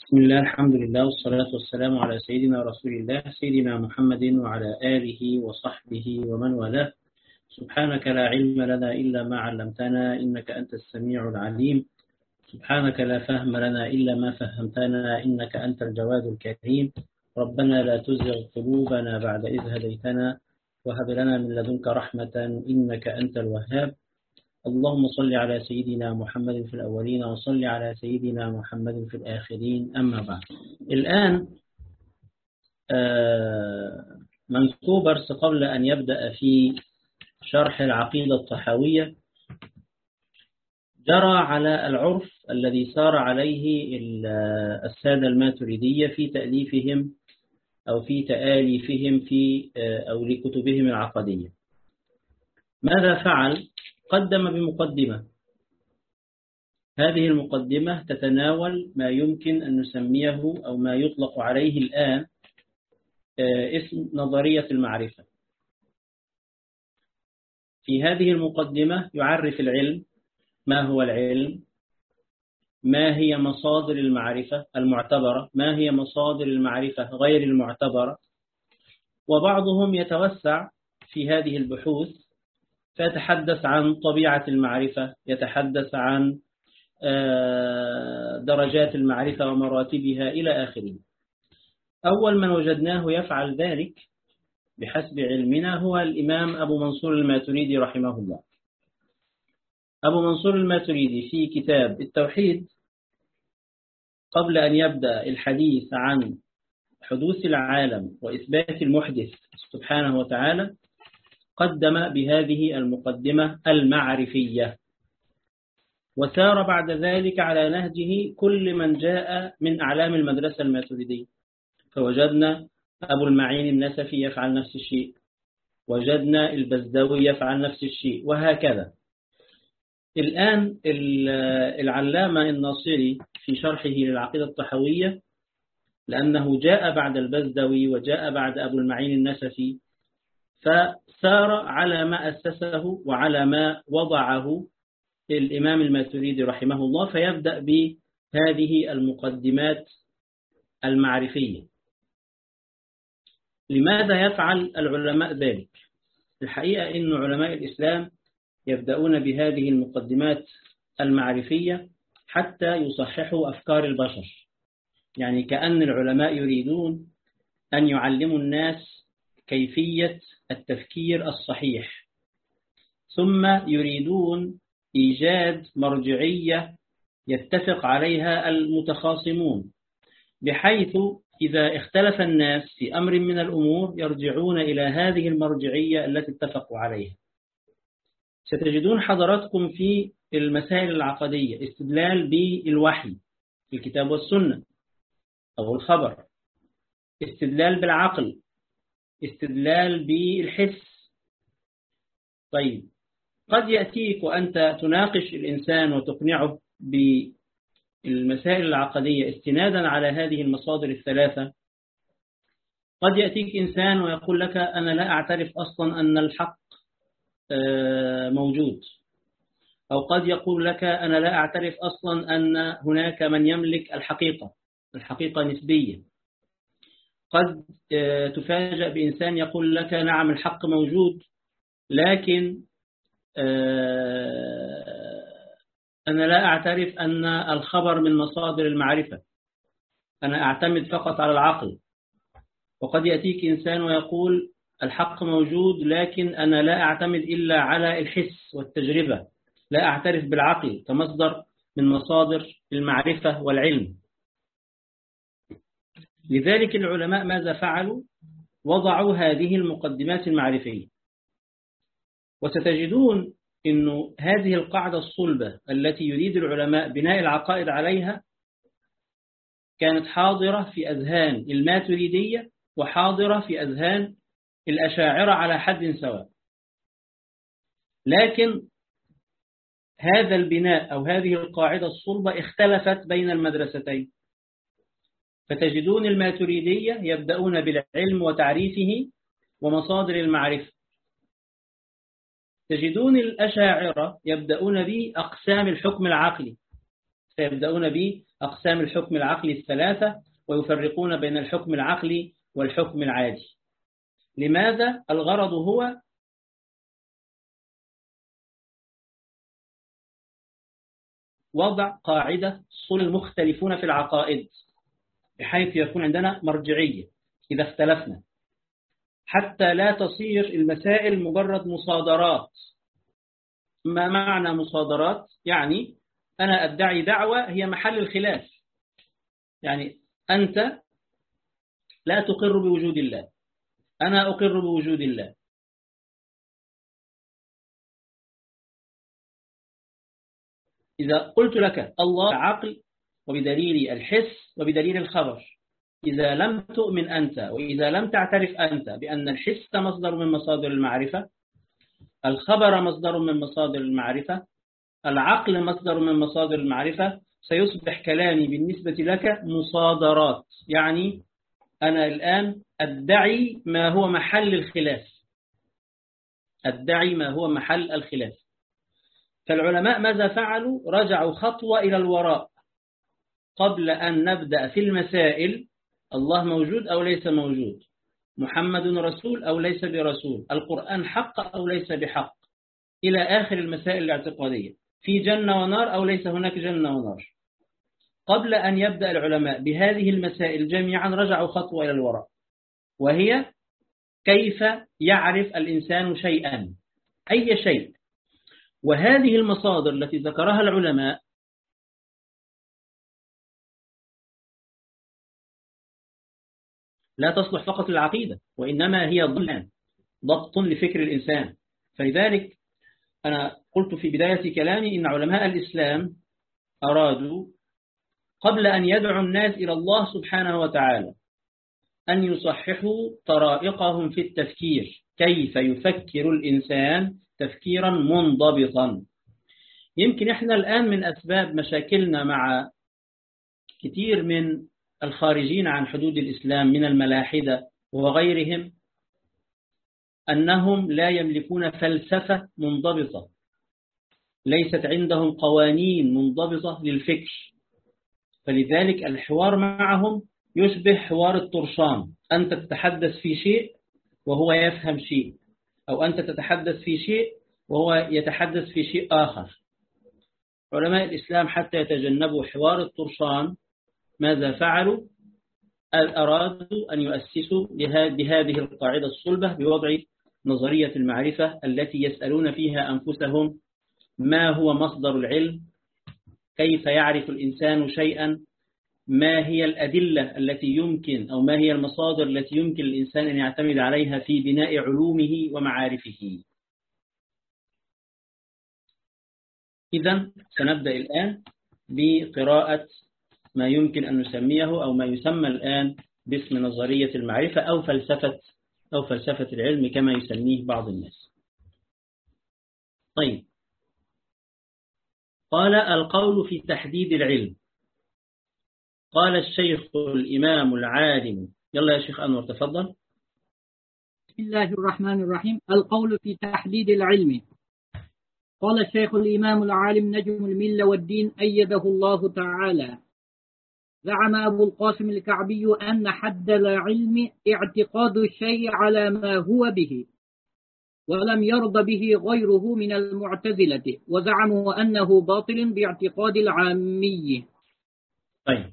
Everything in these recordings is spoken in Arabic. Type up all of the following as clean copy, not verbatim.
بسم الله، الحمد لله، والصلاة والسلام على سيدنا رسول الله سيدنا محمد وعلى آله وصحبه ومن والاه. سبحانك لا علم لنا إلا ما علمتنا إنك أنت السميع العليم. سبحانك لا فهم لنا إلا ما فهمتنا إنك أنت الجواد الكريم. ربنا لا تزغ قلوبنا بعد إذ هديتنا وهب لنا من لدنك رحمة إنك أنت الوهاب. اللهم صل على سيدنا محمد في الأولين وصل على سيدنا محمد في الآخرين، أما بعد. الآن من كوبرس قبل أن يبدأ في شرح العقيدة الطحاوية جرى على العرف الذي سار عليه السادة الماتريدية في تأليفهم أو في تآليفهم أو لكتبهم العقدية. ماذا فعل؟ قدم بمقدمة. هذه المقدمة تتناول ما يمكن أن نسميه أو ما يطلق عليه الآن اسم نظرية المعرفة. في هذه المقدمة يعرف العلم، ما هو العلم، ما هي مصادر المعرفة المعتبرة، ما هي مصادر المعرفة غير المعتبرة. وبعضهم يتوسع في هذه البحوث فيتحدث عن طبيعة المعرفة، يتحدث عن درجات المعرفة ومراتبها إلى آخره. أول من وجدناه يفعل ذلك بحسب علمنا هو الإمام أبو منصور الماتريدي رحمه الله. أبو منصور الماتريدي في كتاب التوحيد قبل أن يبدأ الحديث عن حدوث العالم وإثبات المحدث سبحانه وتعالى قدم بهذه المقدمة المعرفية، وسار بعد ذلك على نهجه كل من جاء من أعلام المدرسة الماتريدية. فوجدنا أبو المعين النسفي يفعل نفس الشيء، وجدنا البزدوي يفعل نفس الشيء، وهكذا. الآن العلامة الناصري في شرحه للعقيدة الطحاوية، لأنه جاء بعد البزدوي وجاء بعد أبو المعين النسفي، فسار على ما أسسه وعلى ما وضعه الإمام الماتريدي رحمه الله، فيبدأ بهذه المقدمات المعرفية. لماذا يفعل العلماء ذلك؟ الحقيقة أن علماء الإسلام يبدأون بهذه المقدمات المعرفية حتى يصححوا أفكار البشر، يعني كأن العلماء يريدون أن يعلموا الناس كيفية التفكير الصحيح، ثم يريدون إيجاد مرجعية يتفق عليها المتخاصمون، بحيث إذا اختلف الناس في أمر من الأمور يرجعون إلى هذه المرجعية التي اتفقوا عليها. ستجدون حضراتكم في المسائل العقدية استدلال بالوحي في الكتاب والسنة أو الخبر، استدلال بالعقل، استدلال بالحس. طيب، قد يأتيك وأنت تناقش الإنسان وتقنعه بالمسائل العقدية استنادا على هذه المصادر الثلاثة. قد يأتيك إنسان ويقول لك أنا لا أعترف أصلا أن الحق موجود، أو قد يقول لك أنا لا أعترف أصلا أن هناك من يملك الحقيقة نسبية. قد تفاجأ بإنسان يقول لك نعم الحق موجود، لكن أنا لا أعترف أن الخبر من مصادر المعرفة، أنا أعتمد فقط على العقل. وقد يأتيك إنسان ويقول الحق موجود، لكن أنا لا أعتمد إلا على الحس والتجربة، لا أعترف بالعقل كمصدر من مصادر المعرفة والعلم. لذلك العلماء ماذا فعلوا؟ وضعوا هذه المقدمات المعرفية. وستجدون أن هذه القاعدة الصلبة التي يريد العلماء بناء العقائد عليها كانت حاضرة في أذهان الماتريدية وحاضرة في أذهان الأشاعرة على حد سواء، لكن هذا البناء أو هذه القاعدة الصلبة اختلفت بين المدرستين. فتجدون الماتريدية يبدأون بالعلم وتعريفه ومصادر المعرفة، تجدون الأشاعرة يبدأون بأقسام الحكم العقلي، سيبدأون أقسام الحكم العقلي الثلاثة ويفرقون بين الحكم العقلي والحكم العادي. لماذا؟ الغرض هو وضع قاعدة صل المختلفون في العقائد بحيث يكون عندنا مرجعية إذا اختلفنا، حتى لا تصير المسائل مجرد مصادرات. ما معنى مصادرات؟ يعني أنا أدعي دعوة هي محل الخلاف، يعني أنت لا تقر بوجود الله، أنا أقر بوجود الله. إذا قلت لك الله عقل وبدليل الحس وبدليل الخبر، إذا لم تؤمن أنت وإذا لم تعترف أنت بأن الحس مصدر من مصادر المعرفة، الخبر مصدر من مصادر المعرفة، العقل مصدر من مصادر المعرفة، سيصبح كلامي بالنسبة لك مصادرات. يعني أنا الآن أدعي ما هو محل الخلاف، أدعي ما هو محل الخلاف. فالعلماء ماذا فعلوا؟ رجعوا خطوة إلى الوراء. قبل أن نبدأ في المسائل، الله موجود أو ليس موجود، محمد رسول أو ليس برسول، القرآن حق أو ليس بحق، إلى آخر المسائل الاعتقادية، في جنة ونار أو ليس هناك جنة ونار. قبل أن يبدأ العلماء بهذه المسائل جميعا رجعوا خطوة إلى الوراء، وهي كيف يعرف الإنسان شيئا، أي شيء. وهذه المصادر التي ذكرها العلماء لا تصلح فقط للعقيدة، وإنما هي ضبط لفكر الإنسان. فلذلك أنا قلت في بداية كلامي إن علماء الإسلام أرادوا قبل أن يدعوا الناس إلى الله سبحانه وتعالى أن يصححوا طرائقهم في التفكير، كيف يفكر الإنسان تفكيرا منضبطا. يمكن إحنا الآن من أسباب مشاكلنا مع كثير من الخارجين عن حدود الإسلام من الملاحدة وغيرهم أنهم لا يملكون فلسفة منضبطة، ليست عندهم قوانين منضبطة للفكر. فلذلك الحوار معهم يشبه حوار الطرشان، أنت تتحدث في شيء وهو يفهم شيء، أو أنت تتحدث في شيء وهو يتحدث في شيء آخر. علماء الإسلام حتى يتجنبوا حوار الطرشان ماذا فعلوا؟ أرادوا أن يؤسسوا بهذه القاعدة الصلبة بوضع نظرية المعرفة التي يسألون فيها أنفسهم ما هو مصدر العلم، كيف يعرف الإنسان شيئا، ما هي الأدلة التي يمكن أو ما هي المصادر التي يمكن الإنسان أن يعتمد عليها في بناء علومه ومعارفه. إذن سنبدأ الآن بقراءة ما يمكن أن نسميه أو ما يسمى الآن باسم نظرية المعرفة أو فلسفة العلم كما يسميه بعض الناس. طيب، قال القول في تحديد العلم. قال الشيخ الإمام العالم، يلا يا شيخ أنور تفضل. بسم الله الرحمن الرحيم. القول في تحديد العلم. قال الشيخ الإمام العالم نجم الملة والدين أيده الله تعالى: زعم أبو القاسم الكعبي أن حد العلم اعتقاد الشيء على ما هو به، ولم يرض به غيره من المعتزلة، وزعموا أنه باطل باعتقاد العامي. طيب،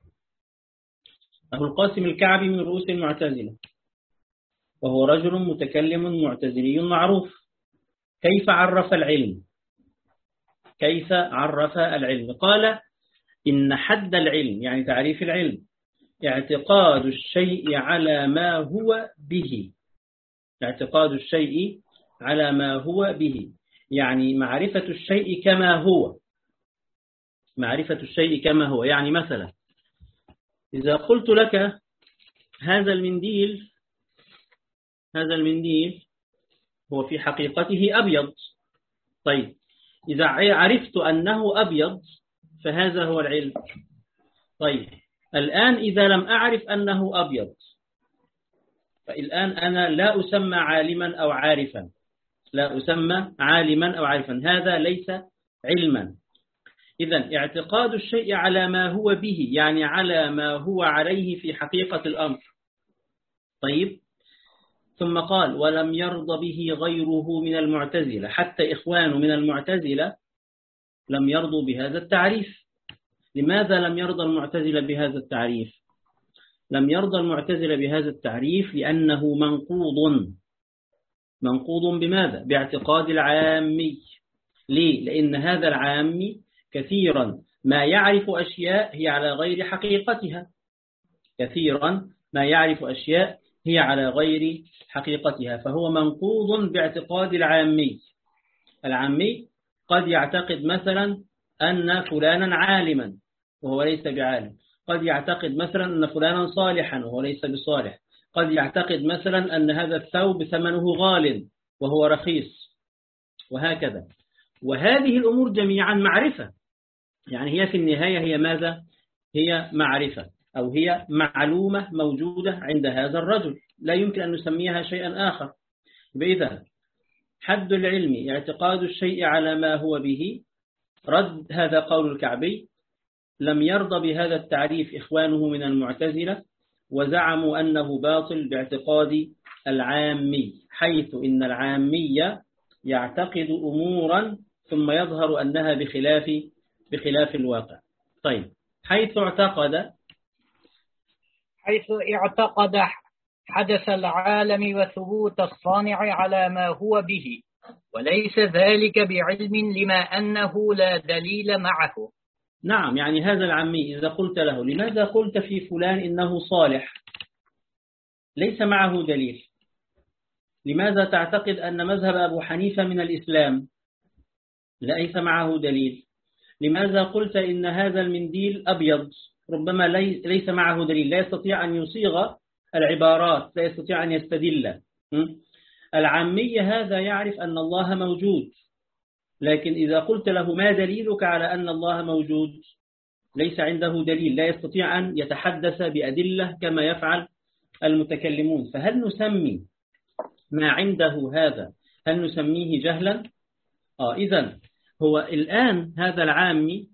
أبو القاسم الكعبي من رؤوس المعتزلة، وهو رجل متكلم معتزلي معروف. كيف عرف العلم؟ كيف عرف العلم؟ قال إن حد العلم يعني تعريف العلم اعتقاد الشيء على ما هو به، اعتقاد الشيء على ما هو به، يعني معرفة الشيء كما هو، معرفة الشيء كما هو. يعني مثلا إذا قلت لك هذا المنديل هو في حقيقته أبيض، طيب إذا عرفت أنه أبيض فهذا هو العلم. طيب الآن إذا لم أعرف أنه أبيض، فالآن أنا لا أسمى عالما أو عارفا، لا أسمى عالما أو عارفا، هذا ليس علما. إذن اعتقاد الشيء على ما هو به، يعني على ما هو عليه في حقيقة الأمر. طيب، ثم قال ولم يرض به غيره من المعتزلة، حتى إخوانه من المعتزلة لم يرضوا بهذا التعريف. لماذا لم يرضى المعتزلة بهذا التعريف؟ لم يرضى المعتزلة بهذا التعريف لأنه منقوض بماذا؟ باعتقاد العامي. ليه؟ لأن هذا العامي كثيرا ما يعرف أشياء هي على غير حقيقتها، كثيرا ما يعرف أشياء هي على غير حقيقتها، فهو منقوض باعتقاد العامي. العامي قد يعتقد مثلا أن فلانا عالما وهو ليس بعالم، قد يعتقد مثلا أن فلانا صالحا وهو ليس بصالح، قد يعتقد مثلا أن هذا الثوب ثمنه غال وهو رخيص، وهكذا. وهذه الأمور جميعا معرفة، يعني هي في النهاية هي ماذا؟ هي معرفة، أو هي معلومة موجودة عند هذا الرجل، لا يمكن أن نسميها شيئا آخر. بإذن حد العلم اعتقاد الشيء على ما هو به. رد هذا قول الكعبي، لم يرضى بهذا التعريف إخوانه من المعتزلة، وزعموا أنه باطل باعتقاد العامي، حيث إن العامي يعتقد أمورا ثم يظهر أنها بخلاف الواقع. طيب، حيث اعتقد حدث العالم وثبوت الصانع على ما هو به، وليس ذلك بعلم لما أنه لا دليل معه. نعم، يعني هذا العامي إذا قلت له لماذا قلت في فلان إنه صالح، ليس معه دليل. لماذا تعتقد أن مذهب أبو حنيفة من الإسلام، ليس معه دليل. لماذا قلت إن هذا المنديل أبيض، ربما ليس معه دليل، لا يستطيع أن يصيغ العبارات، لا يستطيع أن يستدل. العامي هذا يعرف أن الله موجود، لكن إذا قلت له ما دليلك على أن الله موجود، ليس عنده دليل، لا يستطيع أن يتحدث بأدلة كما يفعل المتكلمون. فهل نسمي ما عنده هذا، هل نسميه جهلا؟ إذن هو الآن هذا العامي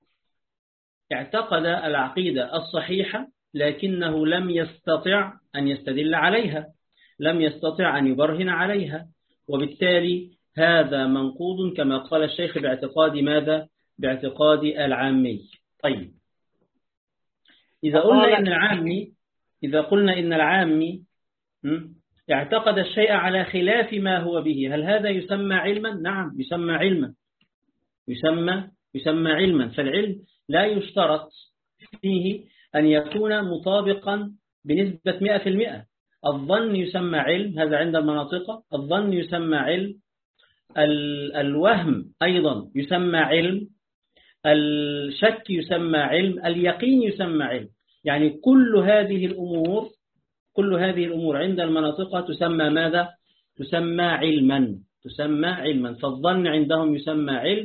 اعتقد العقيدة الصحيحة، لكنه لم يستطع أن يستدل عليها، لم يستطع أن يبرهن عليها، وبالتالي هذا منقوض كما قال الشيخ باعتقاد ماذا؟ باعتقاد العامي. طيب، إذا قلنا إن العامي اعتقد الشيء على خلاف ما هو به، هل هذا يسمى علما؟ نعم، يسمى علما، يسمى علما. فالعلم لا يشترط فيه أن يكون مطابقا بنسبة 100%. الظن يسمى علم، هذا عند المناطق، الظن يسمى علم، الوهم أيضا يسمى علم، الشك يسمى علم، اليقين يسمى علم. يعني كل هذه الأمور عند المناطق تسمى ماذا؟ تسمى علما. فالظن عندهم يسمى علم،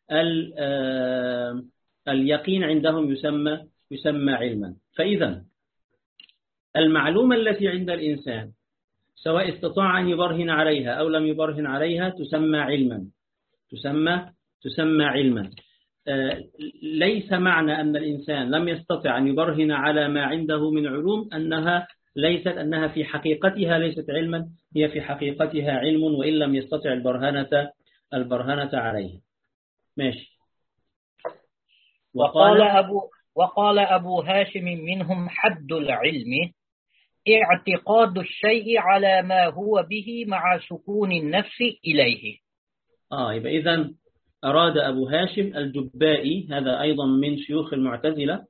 اليقين عندهم يسمى علما. فإذا المعلومة التي عند الإنسان سواء استطاع أن يبرهن عليها أو لم يبرهن عليها تسمى علما. ليس معنى أن الإنسان لم يستطع أن يبرهن على ما عنده من علوم أنها في حقيقتها ليست علما، هي في حقيقتها علم وإن لم يستطع البرهنة عليها. ماشي. وقال أبو هاشم منهم حد العلم اعتقاد الشيء على ما هو به مع سكون النفس إليه. يبقى إذن أراد أبو هاشم الجبائي، هذا أيضا من شيوخ المعتزلة،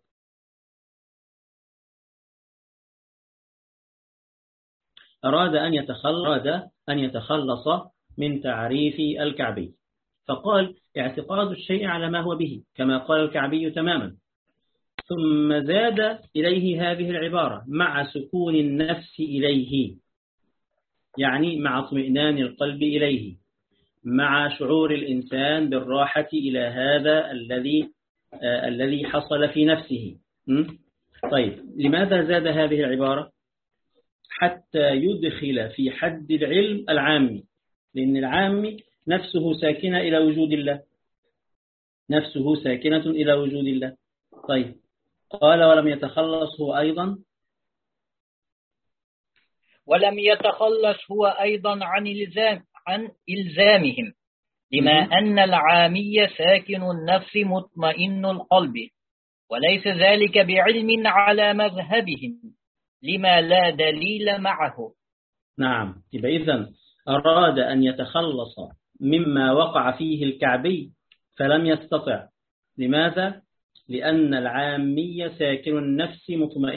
أراد أن يتخلص من تعريف الكعبي، فقال اعتقاد الشيء على ما هو به كما قال الكعبي تماما، ثم زاد إليه هذه العبارة مع سكون النفس إليه، يعني مع اطمئنان القلب إليه، مع شعور الإنسان بالراحة إلى هذا الذي حصل في نفسه. طيب، لماذا زاد هذه العبارة؟ حتى يدخل في حد العلم العامي، لأن العامي نفسه ساكنة إلى وجود الله، نفسه ساكنة إلى وجود الله. طيب، قال ولم يتخلص هو أيضا عن إلزامهم، لما أن العامي ساكن النفس مطمئن القلب، وليس ذلك بعلم على مذهبهم لما لا دليل معه. نعم، يبقى إذن أراد أن يتخلص مما وقع فيه الكعبي فلم يستطع. لماذا؟ لأن العامي ساكن النفس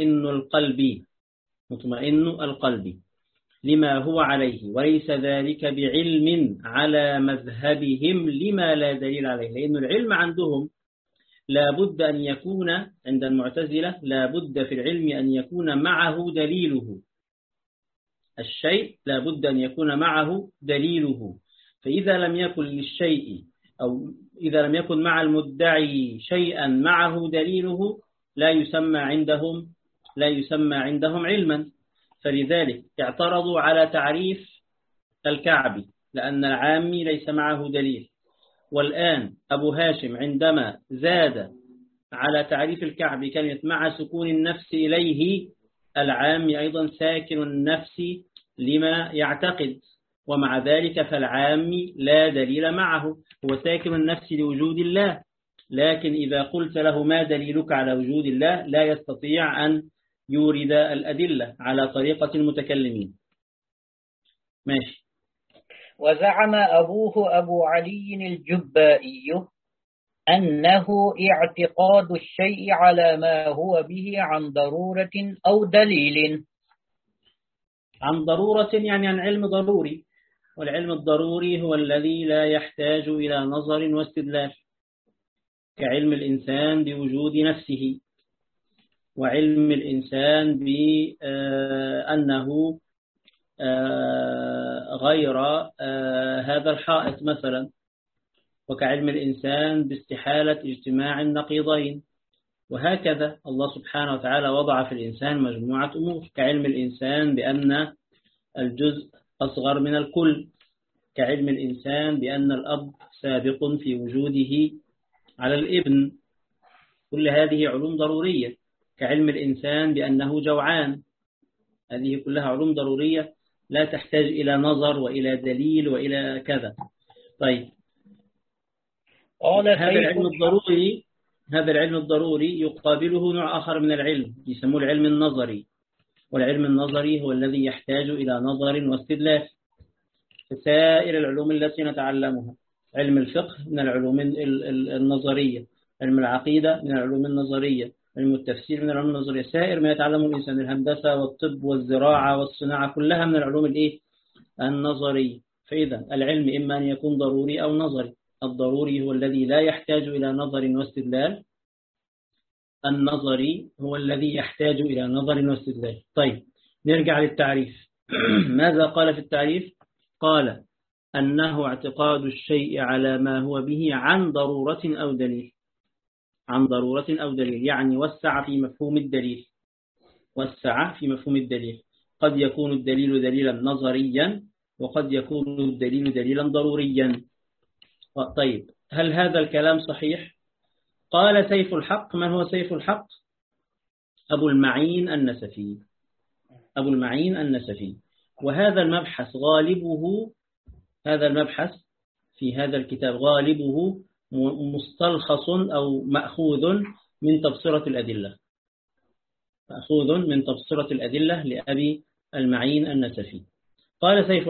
مطمئن القلب لما هو عليه، وليس ذلك بعلم على مذهبهم لما لا دليل عليه. لأن العلم عندهم لابد أن يكون، عند المعتزلة لابد في العلم أن يكون معه دليله. الشيء لابد أن يكون معه دليله، فإذا لم يكن للشيء أو إذا لم يكن مع المدعي شيئا معه دليله لا يسمى عندهم علما. فلذلك اعترضوا على تعريف الكعبي لأن العامي ليس معه دليل. والآن أبو هاشم عندما زاد على تعريف الكعبي كلمة مع سكون النفس إليه، العامي أيضا ساكن النفس لما يعتقد، ومع ذلك فالعامي لا دليل معه، هو ساكن النفس لوجود الله، لكن إذا قلت له ما دليلك على وجود الله لا يستطيع أن يورد الأدلة على طريقة المتكلمين. ماشي. وزعم أبوه أبو علي الجبائي أنه اعتقاد الشيء على ما هو به عن ضرورة أو دليل. عن ضرورة يعني عن علم ضروري، والعلم الضروري هو الذي لا يحتاج إلى نظر واستدلال، كعلم الإنسان بوجود نفسه، وعلم الإنسان بأنه غير هذا الحائط مثلا، وكعلم الإنسان باستحالة اجتماع النقيضين. وهكذا الله سبحانه وتعالى وضع في الإنسان مجموعة أمور، كعلم الإنسان بأن الجزء أصغر من الكل، كعلم الإنسان بأن الأب سابق في وجوده على الابن. كل هذه علوم ضرورية. كعلم الإنسان بأنه جوعان، هذه كلها علوم ضرورية لا تحتاج إلى نظر وإلى دليل وإلى كذا. طيب، هذا العلم الضروري يقابله نوع آخر من العلم يسموه العلم النظري، والعلم النظري هو الذي يحتاج إلى نظر واستدلال. سائر العلوم التي نتعلمها، علم الفقه من العلوم النظرية، علم العقيدة من العلوم النظرية، علم التفسير من العلوم النظرية، سائر ما يتعلمه الإنسان، الهندسة والطب والزراعة والصناعة كلها من العلوم النظرية. فإذا العلم إما أن يكون ضروري أو نظري. الضروري هو الذي لا يحتاج إلى نظر واستدلال، النظري هو الذي يحتاج إلى نظر واستدلال. طيب، نرجع للتعريف. ماذا قال في التعريف؟ قال أنه اعتقاد الشيء على ما هو به عن ضرورة أو دليل. عن ضرورة أو دليل يعني وسع في مفهوم الدليل. قد يكون الدليل دليلا نظريا، وقد يكون الدليل دليلا ضروريا. طيب، هل هذا الكلام صحيح؟ قال سيف الحق. من هو سيف الحق؟ أبو المعين النسفي. وهذا المبحث هذا المبحث في هذا الكتاب غالبه مستلخص أو مأخوذ من تبصرة الأدلة لأبي المعين النسفي. قال سيف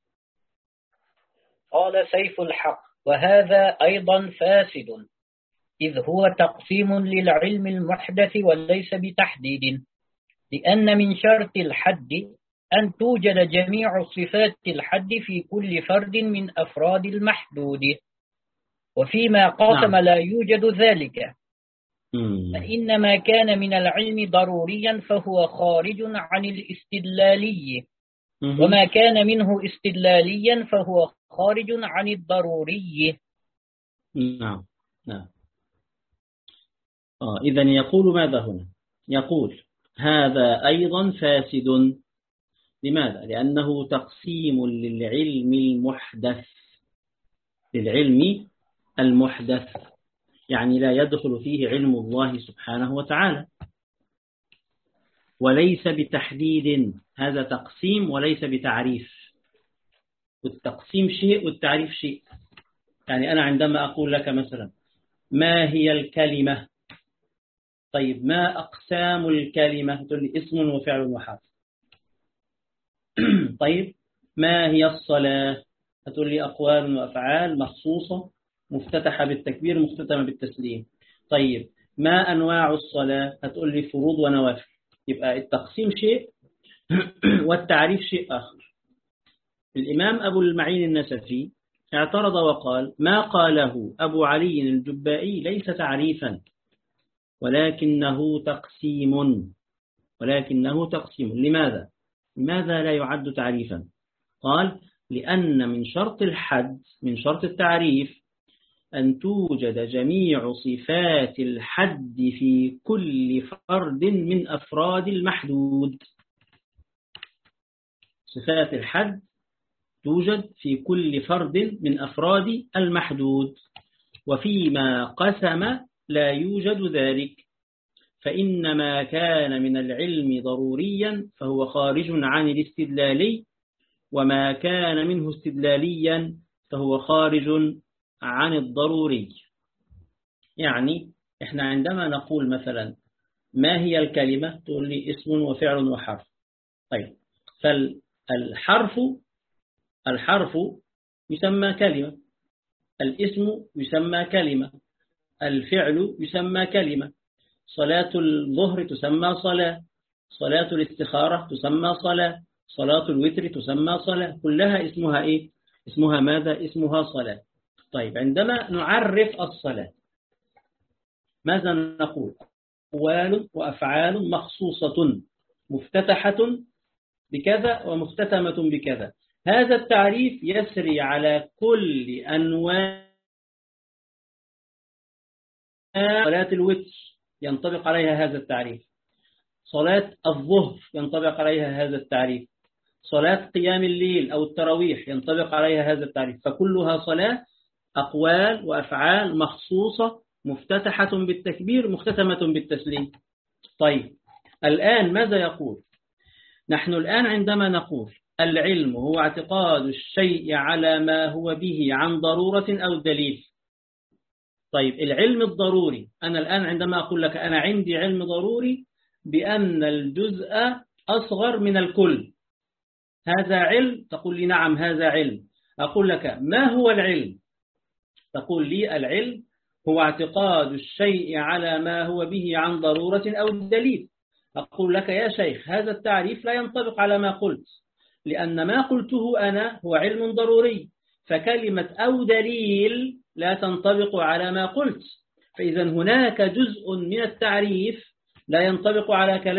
الحق وهذا أيضا فاسد، إذ هو تقسيم للعلم المحدث وليس بتحديد، لأن من شرط الحد أن توجد جميع صفات الحد في كل فرد من أفراد المحدود، وفيما قاسم لا يوجد ذلك، فإنما كان من العلم ضروريا فهو خارج عن الاستدلالي، وما كان منه استدلاليا فهو خارج عن الضروري. نعم. إذن يقول ماذا هنا؟ يقول هذا أيضا فاسد. لماذا؟ لأنه تقسيم للعلم المحدث. يعني لا يدخل فيه علم الله سبحانه وتعالى. وليس بتحديد، هذا تقسيم وليس بتعريف. والتقسيم شيء والتعريف شيء. يعني أنا عندما أقول لك مثلا ما هي الكلمة؟ طيب ما أقسام الكلمة؟ تقول لي اسم وفعل وحرف. طيب ما هي الصلاة؟ هتقول لي أقوال وأفعال مخصوصة مفتتحة بالتكبير مختتمة بالتسليم. طيب ما أنواع الصلاة؟ هتقول لي فروض ونوافل. يبقى التقسيم شيء والتعريف شيء آخر. الإمام أبو المعين النسفي اعترض وقال ما قاله أبو علي الجبائي ليس تعريفا ولكنه تقسيم. لماذا لا يعد تعريفا؟ قال لأن من شرط الحد، من شرط التعريف، أن توجد جميع صفات الحد في كل فرد من أفراد المحدود. صفات الحد توجد في كل فرد من أفراد المحدود، وفيما قسم لا يوجد ذلك، فإن ما كان من العلم ضروريا فهو خارج عن الاستدلالي، وما كان منه استدلاليا فهو خارج عن الضروري. يعني إحنا عندما نقول مثلا ما هي الكلمة؟ تقول لي اسم وفعل وحرف. طيب فالحرف يسمى كلمة، الاسم يسمى كلمة، الفعل يسمى كلمة، صلاة الظهر تسمى صلاة، صلاة الاستخارة تسمى صلاة، صلاة الوتر تسمى صلاة، كلها اسمها إيه؟ اسمها ماذا؟ اسمها صلاة. طيب عندما نعرف الصلاة ماذا نقول؟ أقوال وأفعال مخصوصة مفتتحة بكذا ومختتمة بكذا. هذا التعريف يسري على كل أنواع صلاة الوتر ينطبق عليها هذا التعريف، صلاة الظهر ينطبق عليها هذا التعريف، صلاة قيام الليل أو التراويح ينطبق عليها هذا التعريف، فكلها صلاة أقوال وأفعال مخصوصة مفتتحة بالتكبير مختتمة بالتسليم. طيب الآن ماذا يقول؟ نحن الآن عندما نقول العلم هو اعتقاد الشيء على ما هو به عن ضرورة أو دليل. طيب العلم الضروري، أنا الآن عندما أقول لك أنا عندي علم ضروري بأن الجزء أصغر من الكل، هذا علم؟ تقول لي نعم هذا علم. أقول لك ما هو العلم؟ تقول لي العلم هو اعتقاد الشيء على ما هو به عن ضرورة أو دليل. أقول لك يا شيخ هذا التعريف لا ينطبق على ما قلت، لأن ما قلته أنا هو علم ضروري، فكلمة أو دليل لا تنطبق على ما قلت، فإذا هناك جزء من التعريف لا ينطبق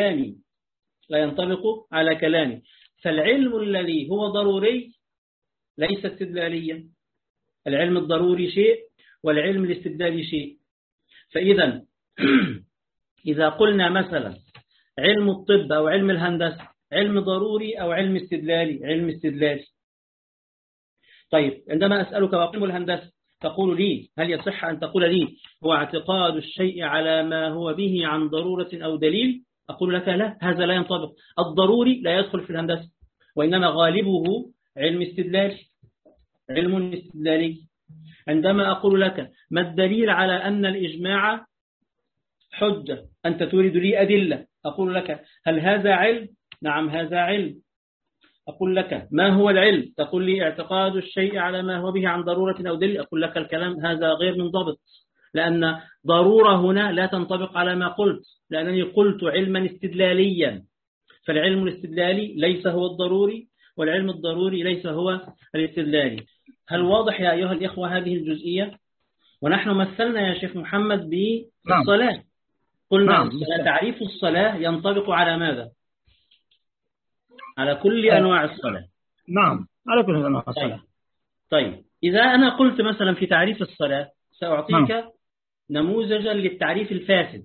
على كلامي. فالعلم الذي هو ضروري ليس استدلاليا، العلم الضروري شيء والعلم الاستدلالي شيء. فإذا إذا قلنا مثلا علم الطب أو علم الهندسة علم ضروري أو علم استدلالي؟ علم استدلالي. طيب عندما أسألك وعلم الهندسة تقول لي هل يصح أن تقول لي هو اعتقاد الشيء على ما هو به عن ضرورة أو دليل؟ أقول لك لا، هذا لا ينطبق. الضروري لا يدخل في الهندسة، وإنما غالبه علم استدلالي. عندما أقول لك ما الدليل على أن الإجماع حجة؟ أنت تريد لي أدلة، أقول لك هل هذا علم؟ نعم هذا علم. أقول لك ما هو العلم؟ تقول لي اعتقاد الشيء على ما هو به عن ضرورة أو دليل. أقول لك الكلام هذا غير منضبط، لأن ضرورة هنا لا تنطبق على ما قلت، لأنني قلت علما استدلاليا، فالعلم الاستدلالي ليس هو الضروري، والعلم الضروري ليس هو الاستدلالي. هل واضح يا أيها الإخوة هذه الجزئية؟ ونحن مثلنا يا شيخ محمد بالصلاة، قلنا تعريف الصلاة ينطبق على ماذا؟ على كل أنواع الصلاة. نعم على كل أنواع الصلاة. طيب إذا أنا قلت مثلا في تعريف الصلاة سأعطيك نموذجا للتعريف الفاسد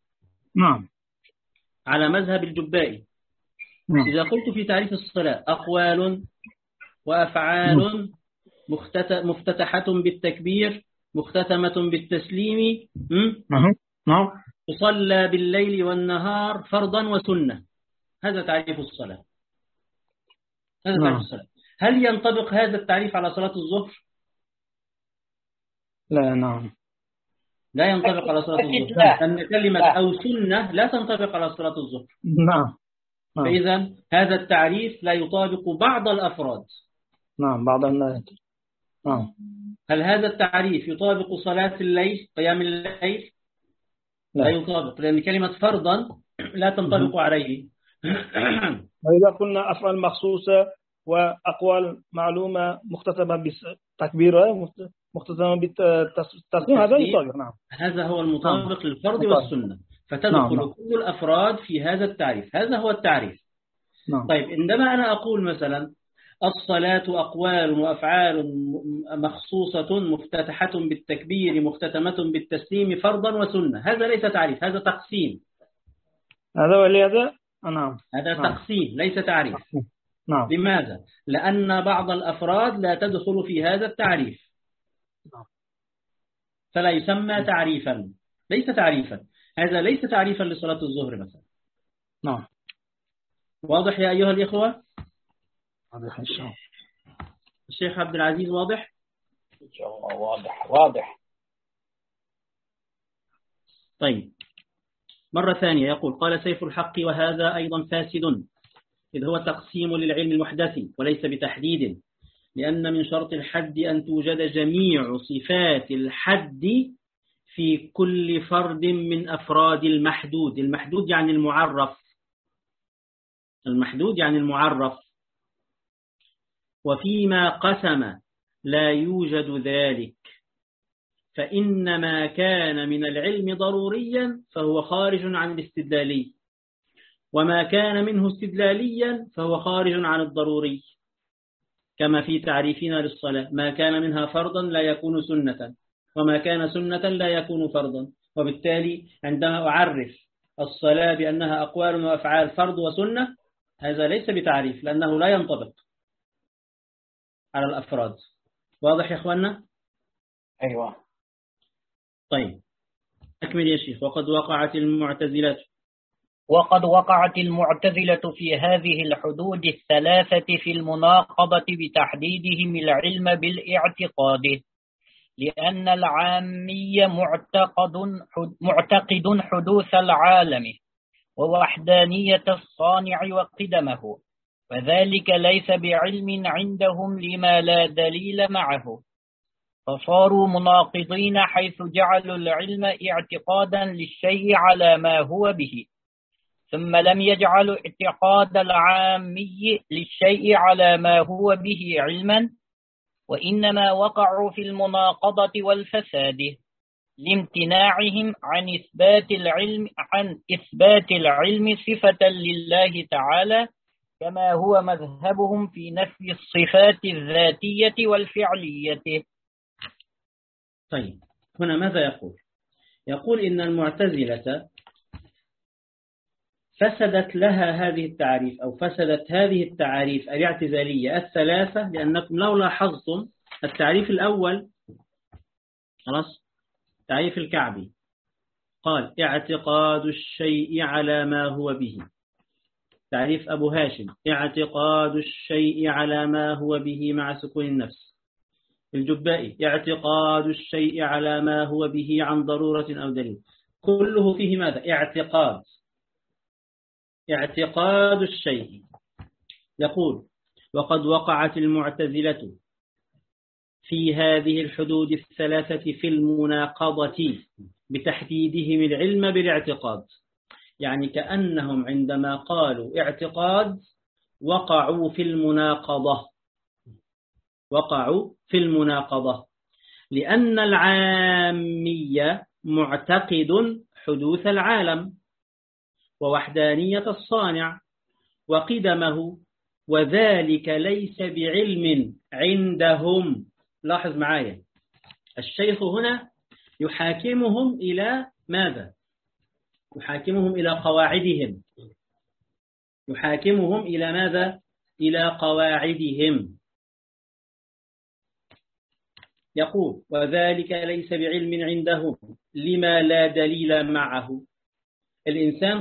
على مذهب الجبائي. إذا قلت في تعريف الصلاة أقوال وأفعال مفتتحة بالتكبير مختتمة بالتسليم نعم. تصلى بالليل والنهار فرضا وسنة. هذا تعريف الصلاة. هذا تعريف الصلاة. هل ينطبق هذا التعريف على صلاة الظهر؟ لا. نعم. لا ينطبق على صلاة الظهر، لأن كلمة أو سنة لا تنطبق على صلاة الظهر. نعم. فإذا هذا التعريف لا يطابق بعض الأفراد. نعم. بعض الناس. نعم. هل هذا التعريف يطابق صلاة الليل، قيام الليل؟ لا يطابق، لأن كلمة فرضا لا تنطبق عليه. وإذا قلنا أفعال مخصوصة وأقوال معلومة مختتمة بالتكبير مختتمة بالتسليم، هذا يطابق. نعم. هذا هو المطابق للفرض والسنة، فتدخل كل الأفراد في هذا التعريف. هذا هو التعريف. طيب، عندما أنا أقول مثلا الصلاة أقوال وأفعال مخصوصة مفتتحة بالتكبير مختتمة بالتسليم فرضا وسنة، هذا ليس تعريف، هذا تقسيم. هذا ولهذا نعم. هذا تقسيم ليس تعريف. نعم. لماذا؟ لأن بعض الأفراد لا تدخل في هذا التعريف، فلا يسمى تعريفا، ليس تعريفا. هذا ليس تعريفا لصلاة الظهر مثلا. نعم. واضح يا أيها الإخوة؟ واضح إن شاء الله. الشيخ عبد العزيز واضح؟ إن شاء الله واضح. طيب، مرة ثانية يقول: قال سيف الحق وهذا أيضا فاسد، إذ هو تقسيم للعلم المحدث وليس بتحديد، لأن من شرط الحد أن توجد جميع صفات الحد في كل فرد من أفراد المحدود. المحدود يعني المعرف. المحدود يعني المعرف. وفيما قسم لا يوجد ذلك، فإن ما كان من العلم ضروريا فهو خارج عن الاستدلالي، وما كان منه استدلاليا فهو خارج عن الضروري، كما في تعريفنا للصلاة: ما كان منها فرضا لا يكون سنة، وما كان سنة لا يكون فرضا. وبالتالي عندما أعرف الصلاة بأنها أقوال وأفعال فرض وسنة، هذا ليس بتعريف، لأنه لا ينطبق على الأفراد. واضح يا أخوانا؟ أيوة. طيب، أكمل يا شيخ. وقد وقعت المعتزلة في هذه الحدود الثلاثة في المناقضة بتحديدهم العلم بالاعتقاد، لأن العامي معتقد حدوث العالم ووحدانية الصانع وقدمه، وذلك ليس بعلم عندهم لما لا دليل معه، فصاروا مناقضين حيث جعلوا العلم اعتقادا للشيء على ما هو به، ثم لم يجعلوا اعتقاد العامي للشيء على ما هو به علما، وإنما وقعوا في المناقضة والفساد لامتناعهم عن إثبات العلم صفة لله تعالى، كما هو مذهبهم في نفي الصفات الذاتية والفعلية. طيب، هنا ماذا يقول؟ يقول إن المعتزلة فسدت لها هذه التعريف، أو فسدت هذه التعريف الاعتزالية الثلاثة، لأنكم لو لاحظتم التعريف الأول خلاص، تعريف الكعبي قال: اعتقاد الشيء على ما هو به. تعريف أبو هاشم: اعتقاد الشيء على ما هو به مع سكون النفس. الجبائي: اعتقاد الشيء على ما هو به عن ضرورة أو دليل. كله فيه ماذا؟ اعتقاد الشيء. يقول: وقد وقعت المعتزلة في هذه الحدود الثلاثة في المناقضة بتحديدهم العلم بالاعتقاد، يعني كأنهم عندما قالوا اعتقاد وقعوا في المناقضة، لأن العامي معتقد حدوث العالم ووحدانية الصانع وقدمه، وذلك ليس بعلم عندهم. لاحظ معايا، الشيخ هنا يحاكمهم إلى ماذا؟ يحاكمهم إلى قواعدهم. يحاكمهم إلى ماذا؟ إلى قواعدهم. يقول وذلك ليس بعلم عندهم لما لا دليل معه. الإنسان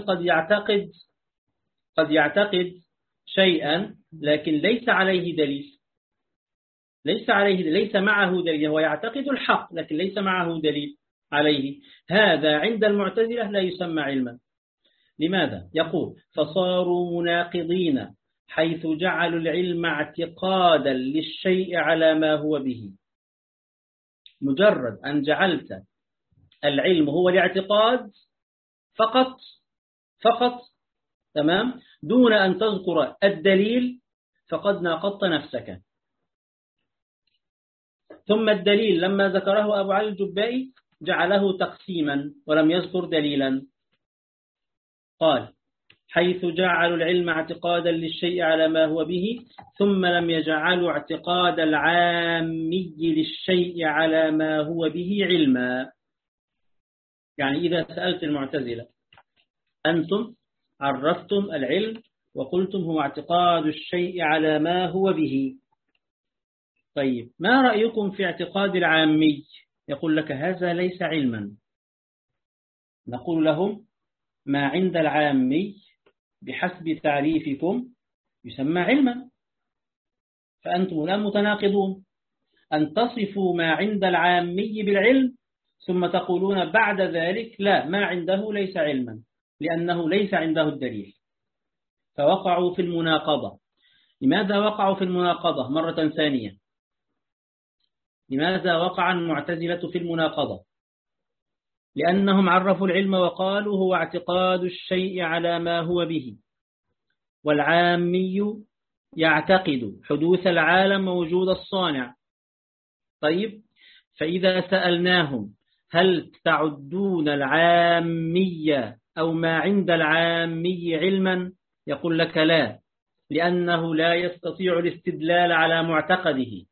قد يعتقد شيئا لكن ليس عليه دليل، ليس معه دليل، هو يعتقد الحق لكن ليس معه دليل عليه. هذا عند المعتزلة لا يسمى علما. لماذا؟ يقول فصاروا مناقضين حيث جعلوا العلم اعتقادا للشيء على ما هو به. مجرد أن جعلت العلم هو الاعتقاد فقط تمام دون أن تذكر الدليل فقد ناقضت نفسك. ثم الدليل لما ذكره أبو علي الجبائي جعله تقسيما ولم يذكر دليلا. قال حيث جعلوا العلم اعتقادا للشيء على ما هو به ثم لم يجعلوا اعتقاد العامي للشيء على ما هو به علما. يعني إذا سألت المعتزلة أنتم عرفتم العلم وقلتم هو اعتقاد الشيء على ما هو به، طيب ما رأيكم في اعتقاد العامي؟ يقول لك هذا ليس علما. نقول لهم ما عند العامي بحسب تعريفكم يسمى علما، فأنتم الآن متناقضون أن تصفوا ما عند العامي بالعلم ثم تقولون بعد ذلك لا ما عنده ليس علما لأنه ليس عنده الدليل. فوقعوا في المناقضة. لماذا وقعوا في المناقضة مرة ثانية؟ لماذا وقع المعتزلة في المناقضة؟ لأنهم عرفوا العلم وقالوا هو اعتقاد الشيء على ما هو به، والعامي يعتقد حدوث العالم ووجود الصانع. طيب فإذا سألناهم هل تعدون العامية أو ما عند العامي علما؟ يقول لك لا، لأنه لا يستطيع الاستدلال على معتقده.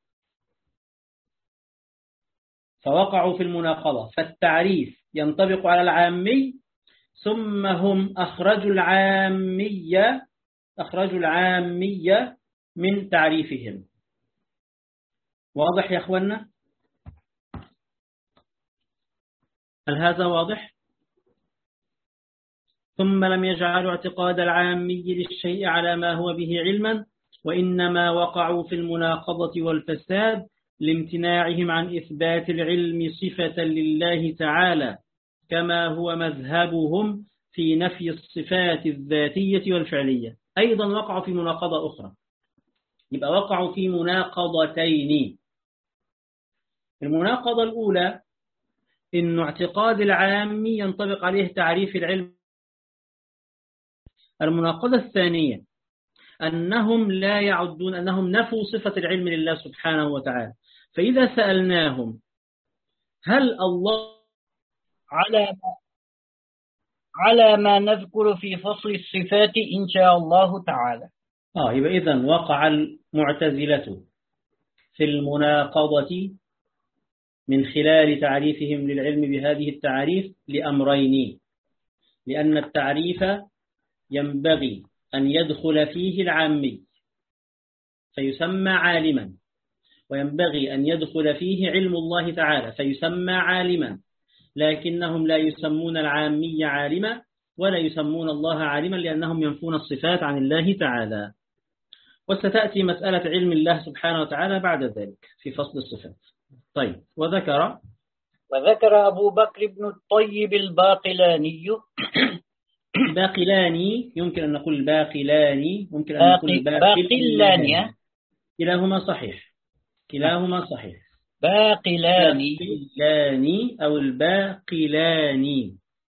فوقعوا في المناقضة، فالتعريف ينطبق على العامي ثم هم أخرجوا العامية من تعريفهم. واضح يا أخوانا؟ هل هذا واضح؟ ثم لم يجعلوا اعتقاد العامي للشيء على ما هو به علما، وإنما وقعوا في المناقضة والفساد لامتناعهم عن إثبات العلم صفة لله تعالى كما هو مذهبهم في نفي الصفات الذاتية والفعلية. أيضا وقعوا في مناقضة أخرى، يبقى وقعوا في مناقضتين. المناقضة الأولى إن اعتقاد العامي ينطبق عليه تعريف العلم. المناقضة الثانية أنهم لا يعدون أنهم نفوا صفة العلم لله سبحانه وتعالى. فإذا سألناهم هل الله على ما نذكر في فصل الصفات إن شاء الله تعالى. يبقى إذن وقع المعتزلة في المناقضة من خلال تعريفهم للعلم بهذه التعريف لأمرين. لأن التعريف ينبغي أن يدخل فيه العامي فيسمى عالما، وينبغي أن يدخل فيه علم الله تعالى فيسمى عالما، لكنهم لا يسمون العامي عالما ولا يسمون الله عالما لأنهم ينفون الصفات عن الله تعالى. وستأتي مسألة علم الله سبحانه وتعالى بعد ذلك في فصل الصفات. طيب وذكر أبو بكر بن الطيب الباقلاني باقلاني، يمكن أن نقول باقلاني، ممكن أن نقول باقلاني، كلاهما صحيح. باقلاني أو الباقلاني.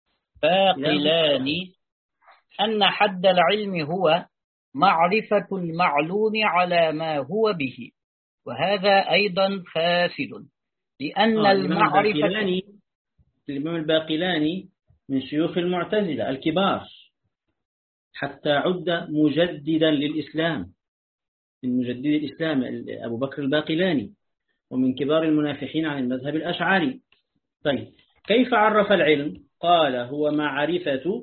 أن حد العلم هو معرفة المعلوم على ما هو به، وهذا أيضا فاسد لأن المعرفة. الإمام الباقلاني من شيوخ المعتزلة الكبار، حتى عد مجددا للإسلام، من مجدد الإسلام أبو بكر الباقلاني، ومن كبار المنافحين عن المذهب الأشعري. طيب كيف عرف العلم؟ قال هو معرفة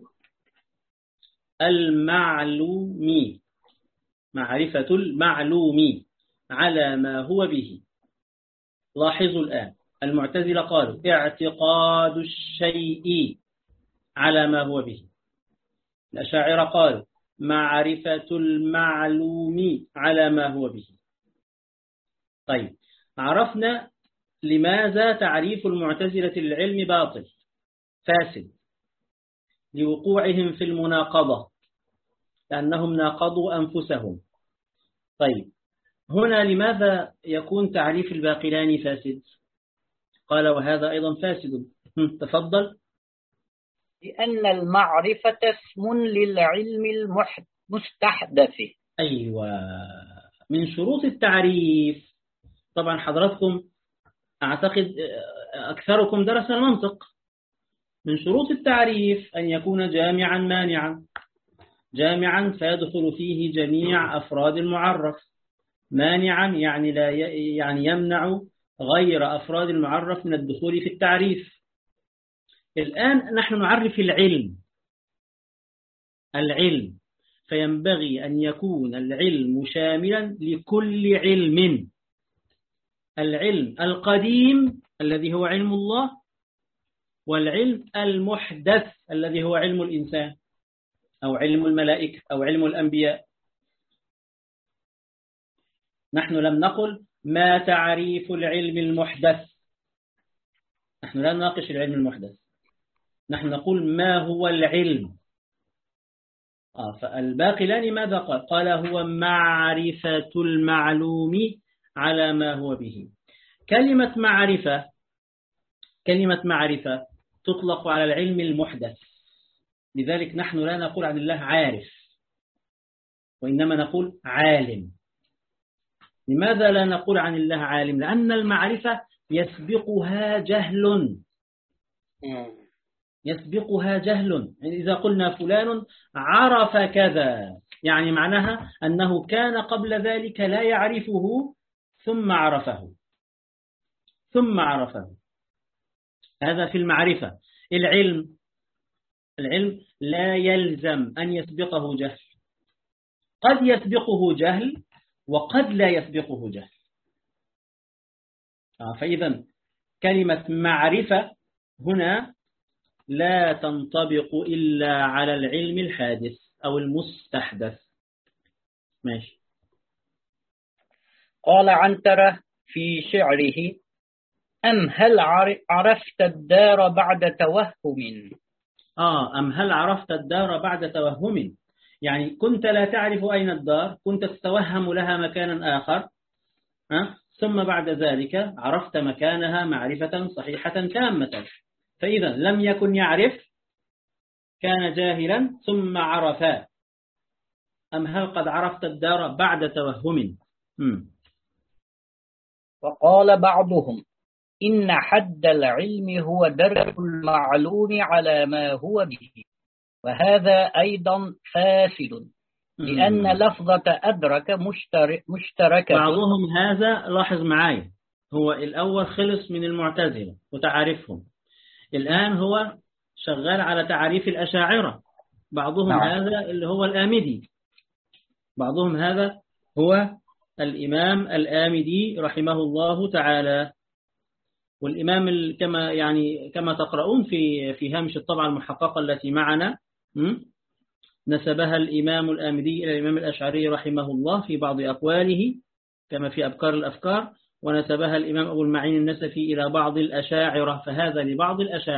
المعلوم على ما هو به. لاحظوا الآن، المعتزلة قالوا اعتقاد الشيء على ما هو به، الأشاعرة قالوا معرفة المعلوم على ما هو به. طيب، عرفنا لماذا تعريف المعتزلة للعلم باطل فاسد، لوقوعهم في المناقضة، لأنهم ناقضوا أنفسهم. طيب، هنا لماذا يكون تعريف الباقلاني فاسد؟ قال وهذا أيضا فاسد. تفضل. لأن المعرفة اسم للعلم المستحدث. أيوة، من شروط التعريف، طبعا حضراتكم أعتقد أكثركم درس المنطق، من شروط التعريف أن يكون جامعا مانعا. جامعا فيدخل فيه جميع أفراد المعرف، مانعا يعني لا يعني يمنع غير أفراد المعرف من الدخول في التعريف. الآن نحن نعرف العلم، فينبغي أن يكون العلم شاملا لكل علم، العلم القديم الذي هو علم الله، والعلم المحدث الذي هو علم الإنسان أو علم الملائكة أو علم الأنبياء. نحن لم نقل ما تعريف العلم المحدث، نحن لا نناقش العلم المحدث، نحن نقول ما هو العلم. فالباقلاني ماذا قال؟ قال هو معرفة المعلوم على ما هو به. كلمة معرفة تطلق على العلم المحدث، لذلك نحن لا نقول عن الله عارف، وإنما نقول عالم. لماذا لا نقول عن الله عالم؟ لأن المعرفة يسبقها جهل، يعني إذا قلنا فلان عرف كذا، يعني معناها أنه كان قبل ذلك لا يعرفه ثم عرفه. هذا في المعرفة. العلم لا يلزم أن يسبقه جهل، قد يسبقه جهل وقد لا يسبقه جهل. فإذا كلمة معرفة هنا لا تنطبق إلا على العلم الحادث أو المستحدث. ماشي. قال عنترة في شعره: أم هل عرفت الدار بعد توهم؟ أم هل عرفت الدار بعد توهم، يعني كنت لا تعرف أين الدار، كنت تتوهم لها مكانا آخر، ثم بعد ذلك عرفت مكانها معرفة صحيحة تامة. فإذا لم يكن يعرف، كان جاهلا ثم عرفا. أم هل قد عرفت الدار بعد توهم؟ وقال بعضهم: إن حد العلم هو درك المعلوم على ما هو به، وهذا أيضا فاسد، لأن لفظة أدرك مشتركة. بعضهم هذا، لاحظ معايا، هو الأول خلص من المعتزلة وتعريفهم، الآن هو شغال على تعريف الأشاعرة. بعضهم هذا اللي هو الآمدي، بعضهم هذا هو الإمام الآمدي رحمه الله تعالى. والإمام كما تقرؤون في هامش الطبعة المحققة التي معنا، نسبها الإمام الآمدي إلى الإمام الأشعري رحمه الله في بعض أقواله كما في أبكار الأفكار، ونسبها الإمام أبو المعين النسفي إلى بعض الأشاعرة، فهذا لبعض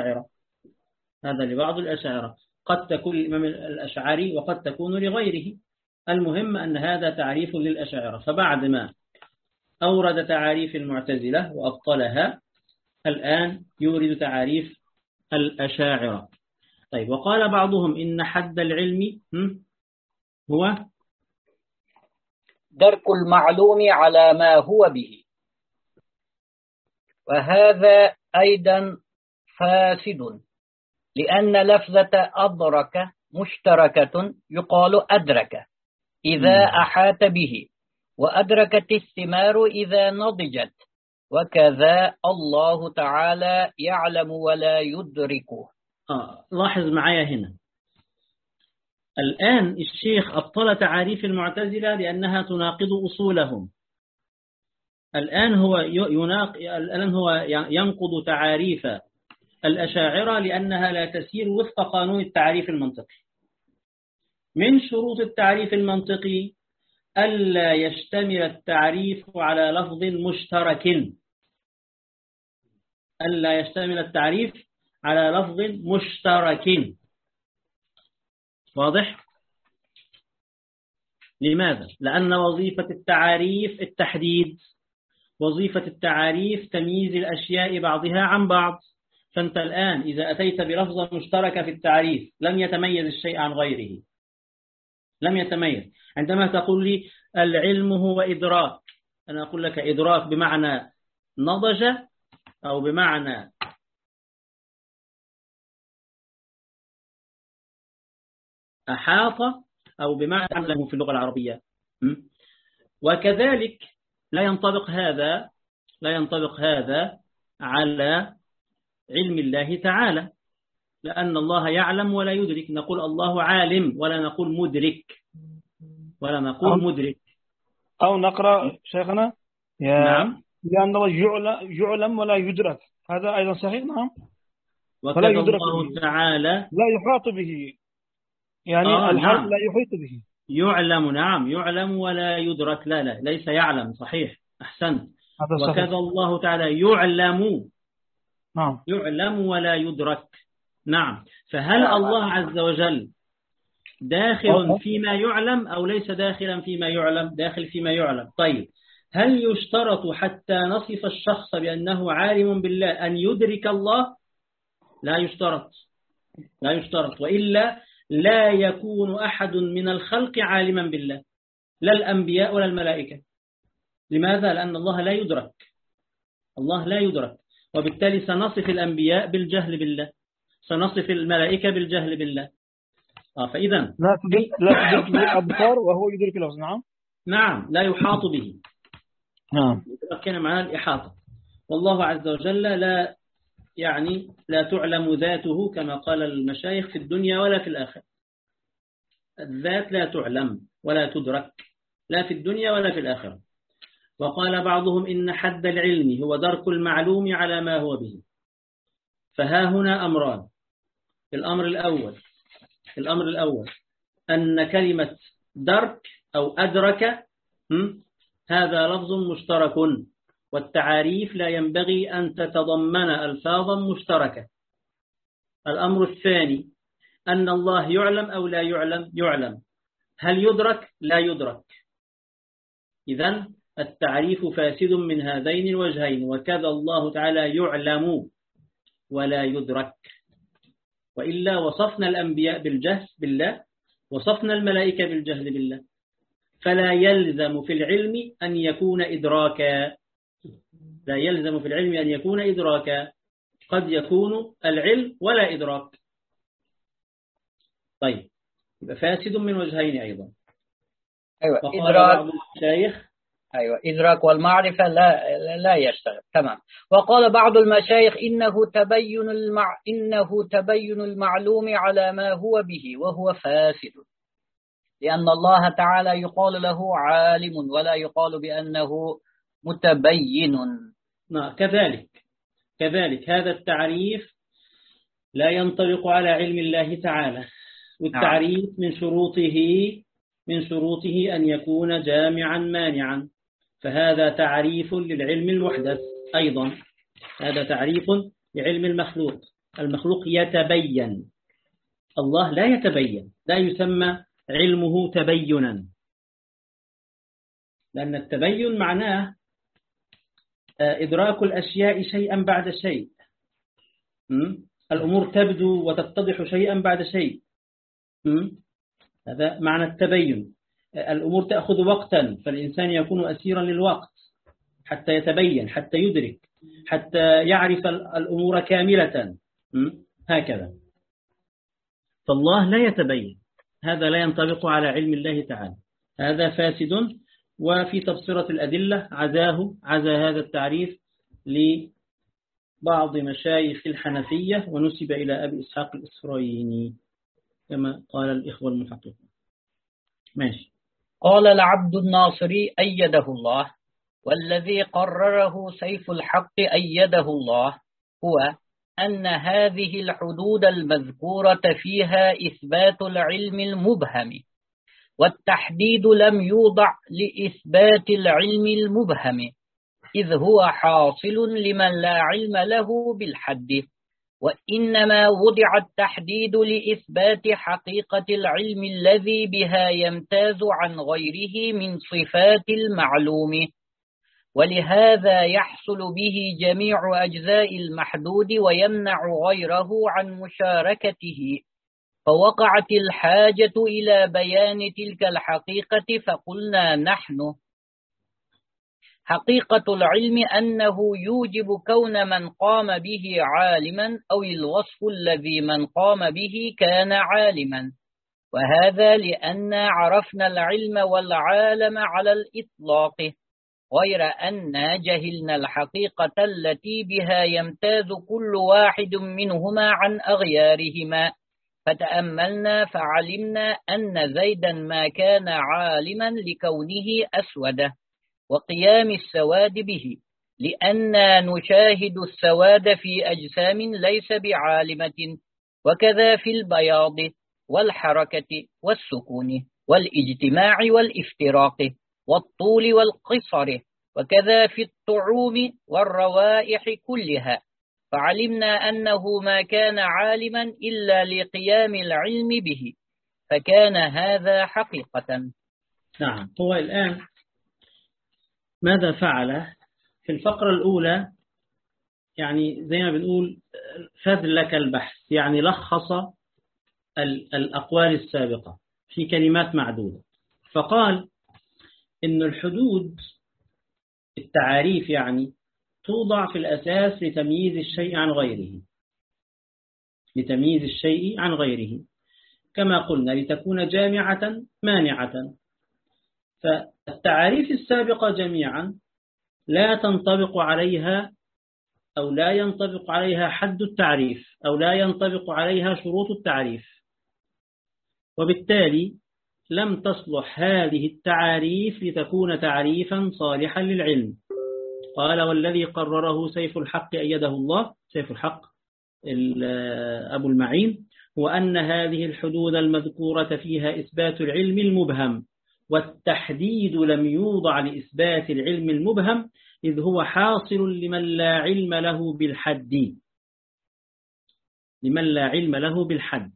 الأشاعرة، قد تكون الإمام الأشعري وقد تكون لغيره. المهم أن هذا تعريف للأشاعرة. فبعد ما أورد تعاريف المعتزلة وأبطلها، الآن يورد تعاريف الأشاعرة. طيب، وقال بعضهم إن حد العلم هو درك المعلوم على ما هو به، وهذا أيضا فاسد، لأن لفظة أدرك مشتركة، يقال أدرك إذا أحاط به، وأدركت الثمار إذا نضجت، وكذا الله تعالى يعلم ولا يدركه. لاحظ معايا هنا، الآن الشيخ أبطل تعاريف المعتزلة لأنها تناقض أصولهم، الآن هو ينقض تعاريف الأشاعرة لأنها لا تسير وفق قانون التعريف المنطقي. من شروط التعريف المنطقي ألا يشتمل التعريف على لفظ مشترك. ألا يشتمل التعريف على لفظ مشترك. واضح؟ لماذا؟ لأن وظيفة التعاريف التحديد، وظيفة التعاريف تمييز الأشياء بعضها عن بعض. فأنت الآن إذا أتيت بلفظة مشتركة في التعريف لم يتميز الشيء عن غيره، لم يتميز. عندما تقول لي العلم هو إدراك، أنا أقول لك إدراك بمعنى نضج أو بمعنى أحاط أو بمعنى علم في اللغة العربية. وكذلك لا ينطبق هذا على علم الله تعالى، لأن الله يعلم ولا يدرك. نقول الله عالم ولا نقول مدرك. أو نقرأ شيخنا نعم، لأن الله يعلم ولا يدرك، هذا أيضا صحيح. نعم. وكذا الله تعالى لا يحاط به، يعني الحرف نعم. لا يحيط به. يعلم، نعم، يعلم ولا يدرك. لا ليس يعلم، صحيح، أحسنت. وكذا الله تعالى يعلم، نعم، يعلم ولا يدرك. نعم. فهل الله عز وجل داخل فيما يعلم أو ليس داخلا فيما يعلم؟ داخل فيما يعلم. طيب، هل يشترط حتى نصف الشخص بأنه عالم بالله أن يدرك الله؟ لا يشترط، وإلا لا يكون أحد من الخلق عالما بالله، لا الأنبياء ولا الملائكة. لماذا؟ لأن الله لا يدرك، وبالتالي سنصف الأنبياء بالجهل بالله، سنصف الملائكة بالجهل بالله. فإذا لا تدرك بالأبصار وهو يدرك اللفظ. نعم، لا يحاط به. نعم. كان معنا الإحاطة. والله عز وجل لا تعلم ذاته كما قال المشايخ في الدنيا ولا في الآخرة. الذات لا تعلم ولا تدرك، لا في الدنيا ولا في الآخرة. وقال بعضهم إن حد العلم هو درك المعلوم على ما هو به. فها هنا أمران. الأمر الأول أن كلمة درك أو أدرك هذا لفظ مشترك، والتعاريف لا ينبغي أن تتضمن ألفاظا مشتركة. الأمر الثاني أن الله يعلم أو لا يعلم. هل يدرك؟ لا يدرك. إذن التعريف فاسد من هذين الوجهين. وكذا الله تعالى يعلم ولا يدرك، وإلا وصفنا الأنبياء بالجهل بالله، وصفنا الملائكة بالجهل بالله. فلا يلزم في العلم أن يكون إدراكا، لا يلزم في العلم أن يكون إدراكا، قد يكون العلم ولا إدراك. طيب، يبقى فاسد من وجهين أيضا. أيوة، إدراك بعض الشيخ. أيوة، إدراك والمعرفة لا يشتغل. تمام. وقال بعض المشايخ إنه تبين المعلوم على ما هو به وهو فاسد، لأن الله تعالى يقال له عالم ولا يقال بأنه متبين. كذلك هذا التعريف لا ينطبق على علم الله تعالى. والتعريف من شروطه أن يكون جامعا مانعا، فهذا تعريف للعلم المحدث أيضا. هذا تعريف لعلم المخلوق يتبين، الله لا يتبين، لا يسمى علمه تبينا، لأن التبين معناه إدراك الأشياء شيئا بعد شيء. الأمور تبدو وتتضح شيئا بعد شيء. هذا معنى التبين. الأمور تأخذ وقتا، فالإنسان يكون أسيرا للوقت حتى يتبين، حتى يدرك، حتى يعرف الأمور كاملة. هكذا. فالله لا يتبين، هذا لا ينطبق على علم الله تعالى، هذا فاسد. وفي تبصرة الأدلة عزى هذا التعريف لبعض مشايخ الحنفية، ونسب إلى أبي إسحاق الإسرائيلي كما قال الإخوة المحققون. ماشي. قال العبد الناصري أيده الله: والذي قرره سيف الحق أيده الله هو أن هذه الحدود المذكورة فيها إثبات العلم المبهم، والتحديد لم يوضع لإثبات العلم المبهم، إذ هو حاصل لمن لا علم له بالحد، وإنما وضع التحديد لإثبات حقيقة العلم الذي بها يمتاز عن غيره من صفات المعلوم، ولهذا يحصل به جميع أجزاء المحدود ويمنع غيره عن مشاركته. فوقعت الحاجة إلى بيان تلك الحقيقة، فقلنا نحن: حقيقة العلم أنه يوجب كون من قام به عالما، أو الوصف الذي من قام به كان عالما، وهذا لأن عرفنا العلم والعالم على الإطلاق، غير أن جهلنا الحقيقة التي بها يمتاز كل واحد منهما عن أغيارهما، فتأملنا فعلمنا أن زيدا ما كان عالما لكونه أسود، وقيام السواد به، لأننا نشاهد السواد في أجسام ليس بعالمة، وكذا في البياض والحركة والسكون والاجتماع والافتراق والطول والقصر، وكذا في الطعوم والروائح كلها، فعلمنا أنه ما كان عالما إلا لقيام العلم به، فكان هذا حقيقة. نعم. هو الآن ماذا فعل في الفقرة الأولى؟ يعني زي ما بنقول فذ لك البحث، يعني لخص الأقوال السابقة في كلمات معدودة، فقال إن الحدود التعاريف يعني توضع في الأساس لتمييز الشيء عن غيره، لتمييز الشيء عن غيره، كما قلنا لتكون جامعة مانعة. فالتعاريف السابقة جميعا لا تنطبق عليها أو لا ينطبق عليها حد التعريف، أو لا ينطبق عليها شروط التعريف، وبالتالي لم تصلح هذه التعاريف لتكون تعريفا صالحا للعلم. قال: والذي قرره سيف الحق أيده الله، سيف الحق أبو المعين، هو أن هذه الحدود المذكورة فيها إثبات العلم المبهم، والتحديد لم يوضع لإثبات العلم المبهم، إذ هو حاصل لمن لا علم له بالحد، لمن لا علم له بالحد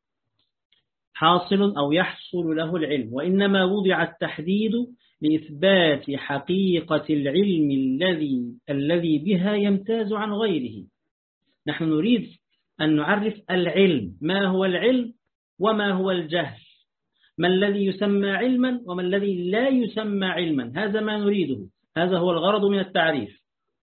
حاصل أو يحصل له العلم، وإنما وضع التحديد لإثبات حقيقة العلم الذي بها يمتاز عن غيره. نحن نريد أن نعرف العلم، ما هو العلم وما هو الجهل، ما الذي يسمى علما وما الذي لا يسمى علما، هذا ما نريده، هذا هو الغرض من التعريف،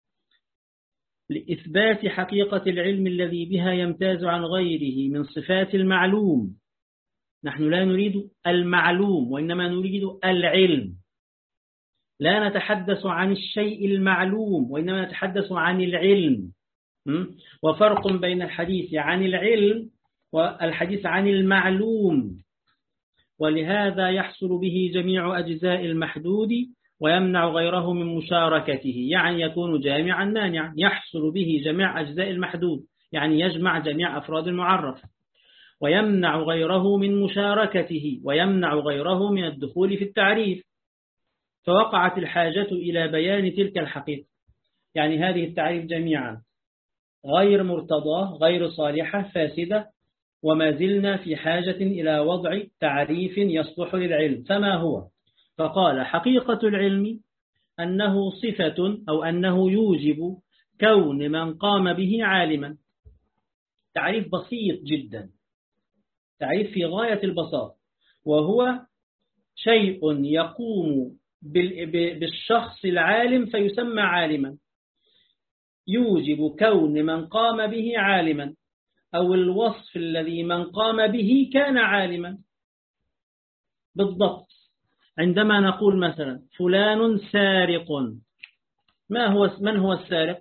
لإثبات حقيقة العلم الذي بها يمتاز عن غيره من صفات المعلوم. نحن لا نريد المعلوم، وإنما نريد العلم، لا نتحدث عن الشيء المعلوم، وإنما نتحدث عن العلم. وفرق بين الحديث عن العلم والحديث عن المعلوم، ولهذا يحصل به جميع أجزاء المحدود ويمنع غيره من مشاركته، يعني يكون جامعا مانعا، يحصل به جميع أجزاء المحدود، يعني يجمع جميع أفراد المعرف، ويمنع غيره من مشاركته، ويمنع غيره من الدخول في التعريف. فوقعت الحاجة إلى بيان تلك الحقيقة، يعني هذه التعريف جميعا غير مرتضاه، غير صالحة، فاسدة، وما زلنا في حاجة إلى وضع تعريف يصلح للعلم. فما هو؟ فقال: حقيقة العلم أنه صفة، أو أنه يوجب كون من قام به عالما. تعريف بسيط جدا، تعريف في غاية البساطة، وهو شيء يقوم بالشخص العالم فيسمى عالما، يوجب كون من قام به عالما، أو الوصف الذي من قام به كان عالما. بالضبط، عندما نقول مثلا فلان سارق، من هو السارق؟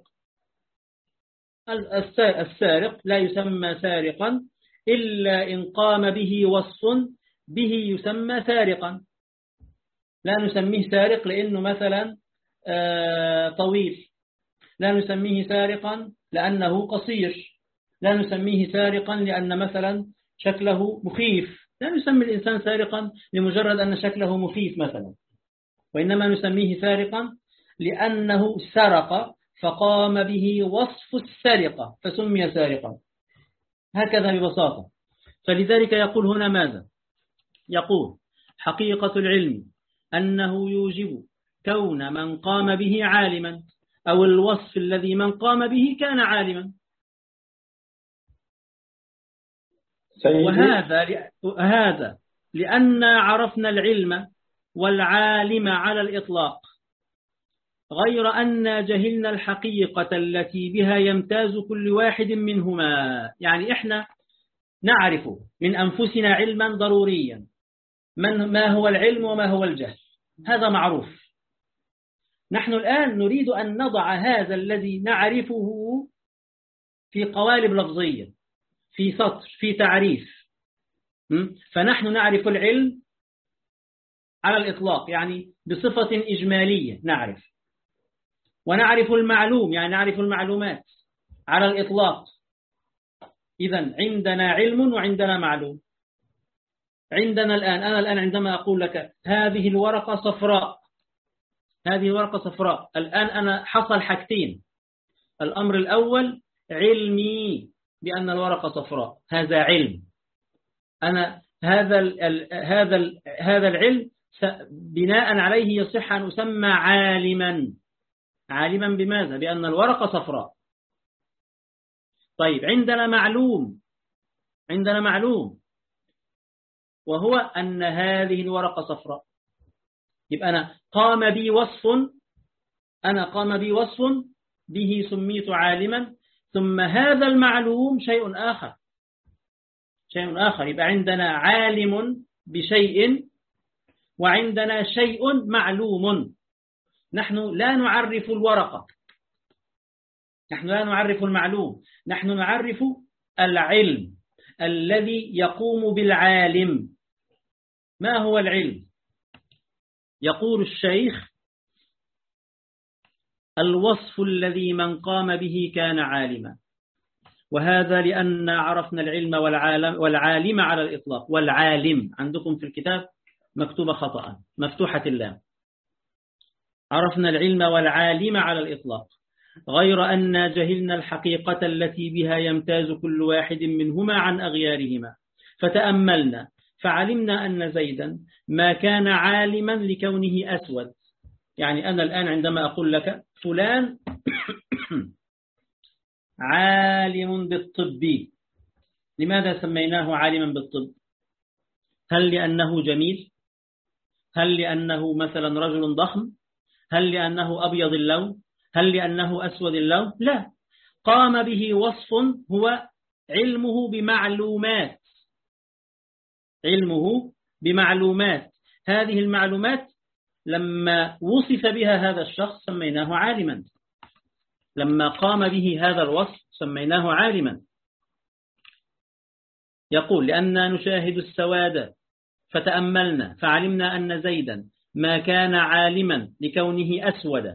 السارق لا يسمى سارقا إلا إن قام به وصف به يسمى سارقا. لا نسميه سارق لأنه مثلا طويل، لا نسميه سارقا لأنه قصير، لا نسميه سارقا لأن مثلا شكله مخيف، لا نسمي الإنسان سارقا لمجرد أن شكله مخيف مثلا، وإنما نسميه سارقا لأنه سرق فقام به وصف السرقة فسمي سارقا، هكذا ببساطة. فلذلك يقول هنا ماذا؟ يقول حقيقة العلم أنه يوجب كون من قام به عالما، أو الوصف الذي من قام به كان عالما. وهذا لأن عرفنا العلم والعالم على الإطلاق، غير أن جهلنا الحقيقة التي بها يمتاز كل واحد منهما. يعني إحنا نعرف من أنفسنا علما ضروريا، ما هو العلم وما هو الجهل، هذا معروف. نحن الآن نريد أن نضع هذا الذي نعرفه في قوالب لفظية، في سطر، في تعريف. فنحن نعرف العلم على الإطلاق، يعني بصفة إجمالية نعرف، ونعرف المعلوم يعني نعرف المعلومات على الإطلاق. إذن عندنا علم وعندنا معلوم. عندنا الآن، أنا الآن عندما أقول لك هذه الورقة صفراء، هذه ورقة صفراء، الآن أنا حصل حاجتين. الأمر الأول علمي بأن الورقة صفراء، هذا علم. أنا هذا العلم بناء عليه يصح أن أسمى عالما. عالما بماذا؟ بأن الورقة صفراء. طيب عندنا معلوم وهو أن هذه الورقة صفراء. يبقى أنا قام بي وصف به سميت عالما، ثم هذا المعلوم شيء آخر. يبقى عندنا عالم بشيء وعندنا شيء معلوم. نحن لا نعرف الورقة، نحن لا نعرف المعلوم، نحن نعرف العلم الذي يقوم بالعالم. ما هو العلم؟ يقول الشيخ الوصف الذي من قام به كان عالما، وهذا لأن عرفنا العلم والعالم على الإطلاق. والعالم عندكم في الكتاب مكتوبة خطأ، مفتوحة اللام. عرفنا العلم والعالم على الإطلاق، غير أن جهلنا الحقيقة التي بها يمتاز كل واحد منهما عن أغيارهما، فتأملنا فعلمنا أن زيدا ما كان عالما لكونه أسود. يعني أنا الآن عندما أقول لك فلان عالم بالطب، لماذا سميناه عالما بالطب؟ هل لأنه جميل؟ هل لأنه مثلا رجل ضخم؟ هل لأنه أبيض اللون؟ هل لأنه أسود اللون؟ لا، قام به وصف هو علمه بمعلومات. هذه المعلومات لما وصف بها هذا الشخص سميناه عالما، لما قام به هذا الوصف سميناه عالما. يقول لأننا نشاهد السواد فتأملنا فعلمنا أن زيدا ما كان عالما لكونه أسود،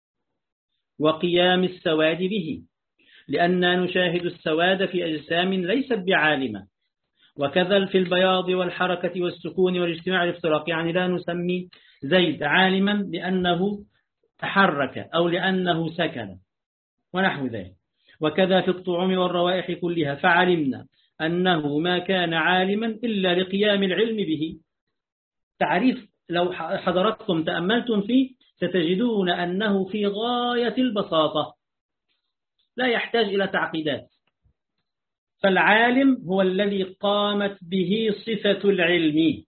وقيام السواد به، لأننا نشاهد السواد في أجسام ليست بعالمة، وكذا في البياض والحركة والسكون والاجتماع والافتراق. يعني لا نسمي زيد عالما لأنه تحرك أو لأنه سكن ونحو ذلك. وكذا في الطعوم والروائح كلها، فعلمنا أنه ما كان عالما إلا لقيام العلم به. تعريف لو حضرتكم تأملتم فيه ستجدون أنه في غاية البساطة، لا يحتاج إلى تعقيدات. فالعالم هو الذي قامت به صفة العلم،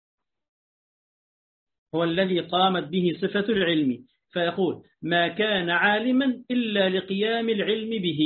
هو الذي قامت به صفة العلم. فيقول ما كان عالما إلا لقيام العلم به،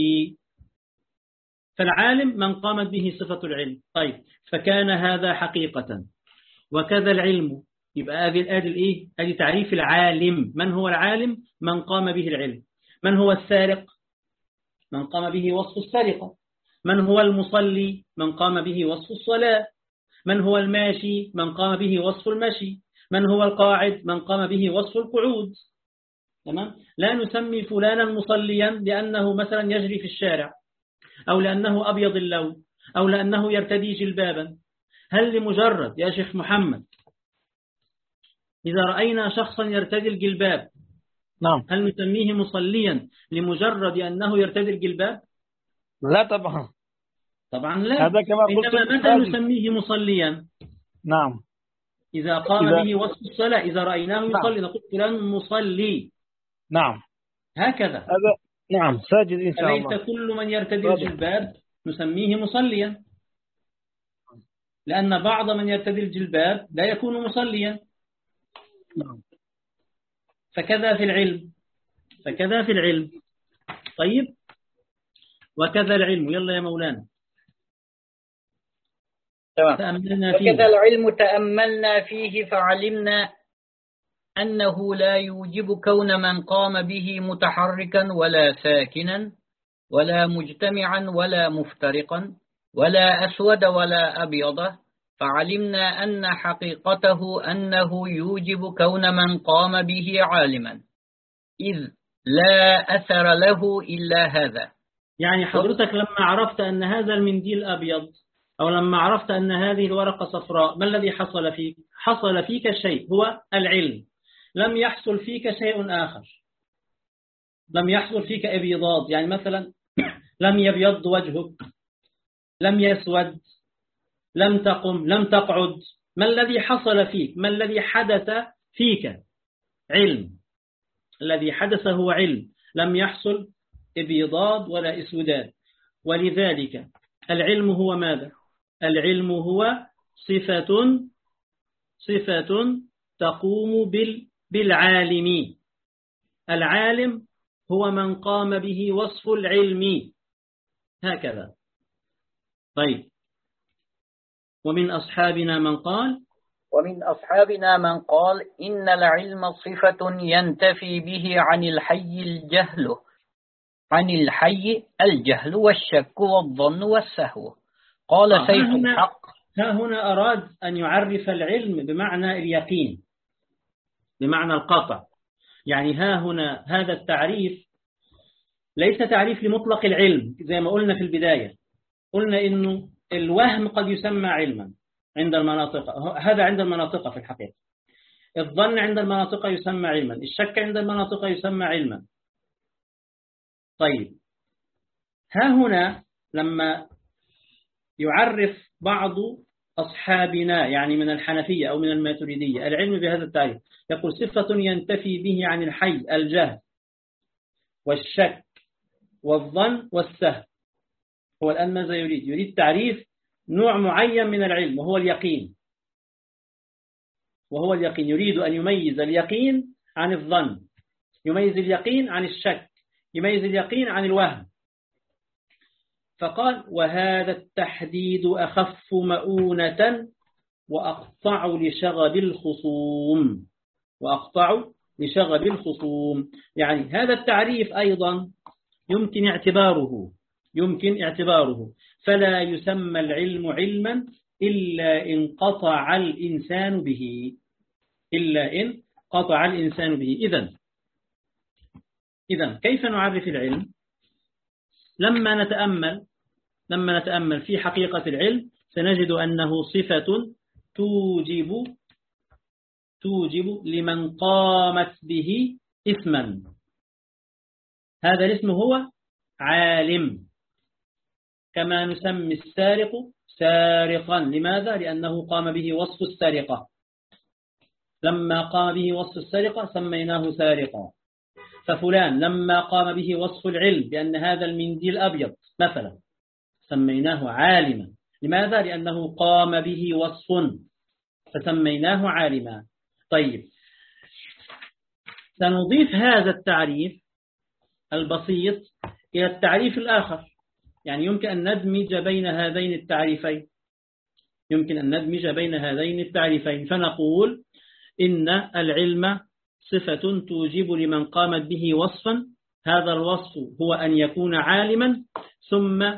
فالعالم من قامت به صفة العلم. طيب فكان هذا حقيقة، وكذا العلم. يبقى هذه تعريف العالم. من هو العالم؟ من قام به العلم. من هو السارق؟ من قام به وصف السرقة. من هو المصلي؟ من قام به وصف الصلاة. من هو الماشي؟ من قام به وصف المشي. من هو القاعد؟ من قام به وصف القعود. تمام؟ لا نسمي فلانا مصليا لأنه مثلا يجري في الشارع، أو لأنه أبيض اللون، أو لأنه يرتدي جلبابا. هل لمجرد يا شيخ محمد إذا رأينا شخصا يرتدي الجلباب نعم. هل نسميه مصليا لمجرد أنه يرتدي الجلباب؟ لا طبعا. طبعا لا. هذا كما قلت إنما متى ساجد. نسميه مصليا؟ نعم. إذا قام إذا به وصف الصلاة، إذا رأيناه نعم. يصلي نقول فلان مصلي، نعم. هكذا. هذا نعم ساجد إن شاء الله. فليس كل من يرتدي واضح. الجلباب نسميه مصليا، لأن بعض من يرتدي الجلباب لا يكون مصليا. نعم. فكذا في العلم، فكذا في العلم. طيب، وكذا العلم، يلا يا مولانا تأملنا فيه. وكذا العلم تأملنا فيه فعلمنا أنه لا يوجب كون من قام به متحركا ولا ساكنا ولا مجتمعا ولا مفترقا ولا أسود ولا أبيض، فعلمنا أن حقيقته أنه يوجب كون من قام به عالما، إذ لا أثر له إلا هذا. يعني حضرتك لما عرفت أن هذا المنديل أبيض، أو لما عرفت أن هذه الورقة صفراء، ما الذي حصل فيك؟ حصل فيك شيء هو العلم، لم يحصل فيك شيء آخر. لم يحصل فيك ابيضاد، يعني مثلا لم يبيض وجهك، لم يسود، لم تقم، لم تقعد. ما الذي حصل فيك؟ ما الذي حدث فيك؟ علم. الذي حدث هو علم، لم يحصل ابيضاد ولا اسوداد. ولذلك العلم هو ماذا؟ العلم هو صفة تقوم بالعالم. العالم هو من قام به وصف العلم، هكذا. طيب، ومن أصحابنا من قال إن العلم صفة ينتفي به عن الحي الجهل والشك والظن والسهو. قال سيف الحق. ها هنا أراد أن يعرف العلم بمعنى اليقين، بمعنى القطع. يعني ها هنا هذا التعريف ليس تعريف لمطلق العلم، زي ما قلنا في البداية. قلنا إنه الوهم قد يسمى علما عند المناطق، هذا عند المناطق في الحقيقة. الظن عند المناطق يسمى علما، الشك عند المناطق يسمى علما. طيب، ها هنا لما يعرف بعض أصحابنا يعني من الحنفية أو من الماتريدية العلم بهذا التعريف، يقول صفة ينتفي به عن الحي الجهل والشك والظن والسهو. هو الآن ماذا يريد؟ يريد تعريف نوع معين من العلم وهو اليقين. يريد أن يميز اليقين عن الظن، يميز اليقين عن الشك، يميز اليقين عن الوهم. فقال وهذا التحديد أخف مؤونة وأقطع لشغب الخصوم. يعني هذا التعريف أيضا يمكن اعتباره فلا يسمى العلم علما إلا إن قطع الإنسان به. إذن كيف نعرف العلم؟ لما نتأمل في حقيقة العلم سنجد أنه صفة توجب لمن قامت به اسما. هذا الاسم هو عالم، كما نسمي السارق سارقا. لماذا؟ لأنه قام به وصف السرقة. لما قام به وصف السرقة سميناه سارقا. ففلان لما قام به وصف العلم بأن هذا المنديل أبيض مثلا سميناه عالما. لماذا؟ لأنه قام به وصف فسميناه عالما. طيب، سنضيف هذا التعريف البسيط إلى التعريف الآخر. يعني يمكن أن ندمج بين هذين التعريفين. فنقول إن العلم صفة توجب لمن قامت به وصفا، هذا الوصف هو أن يكون عالما. ثم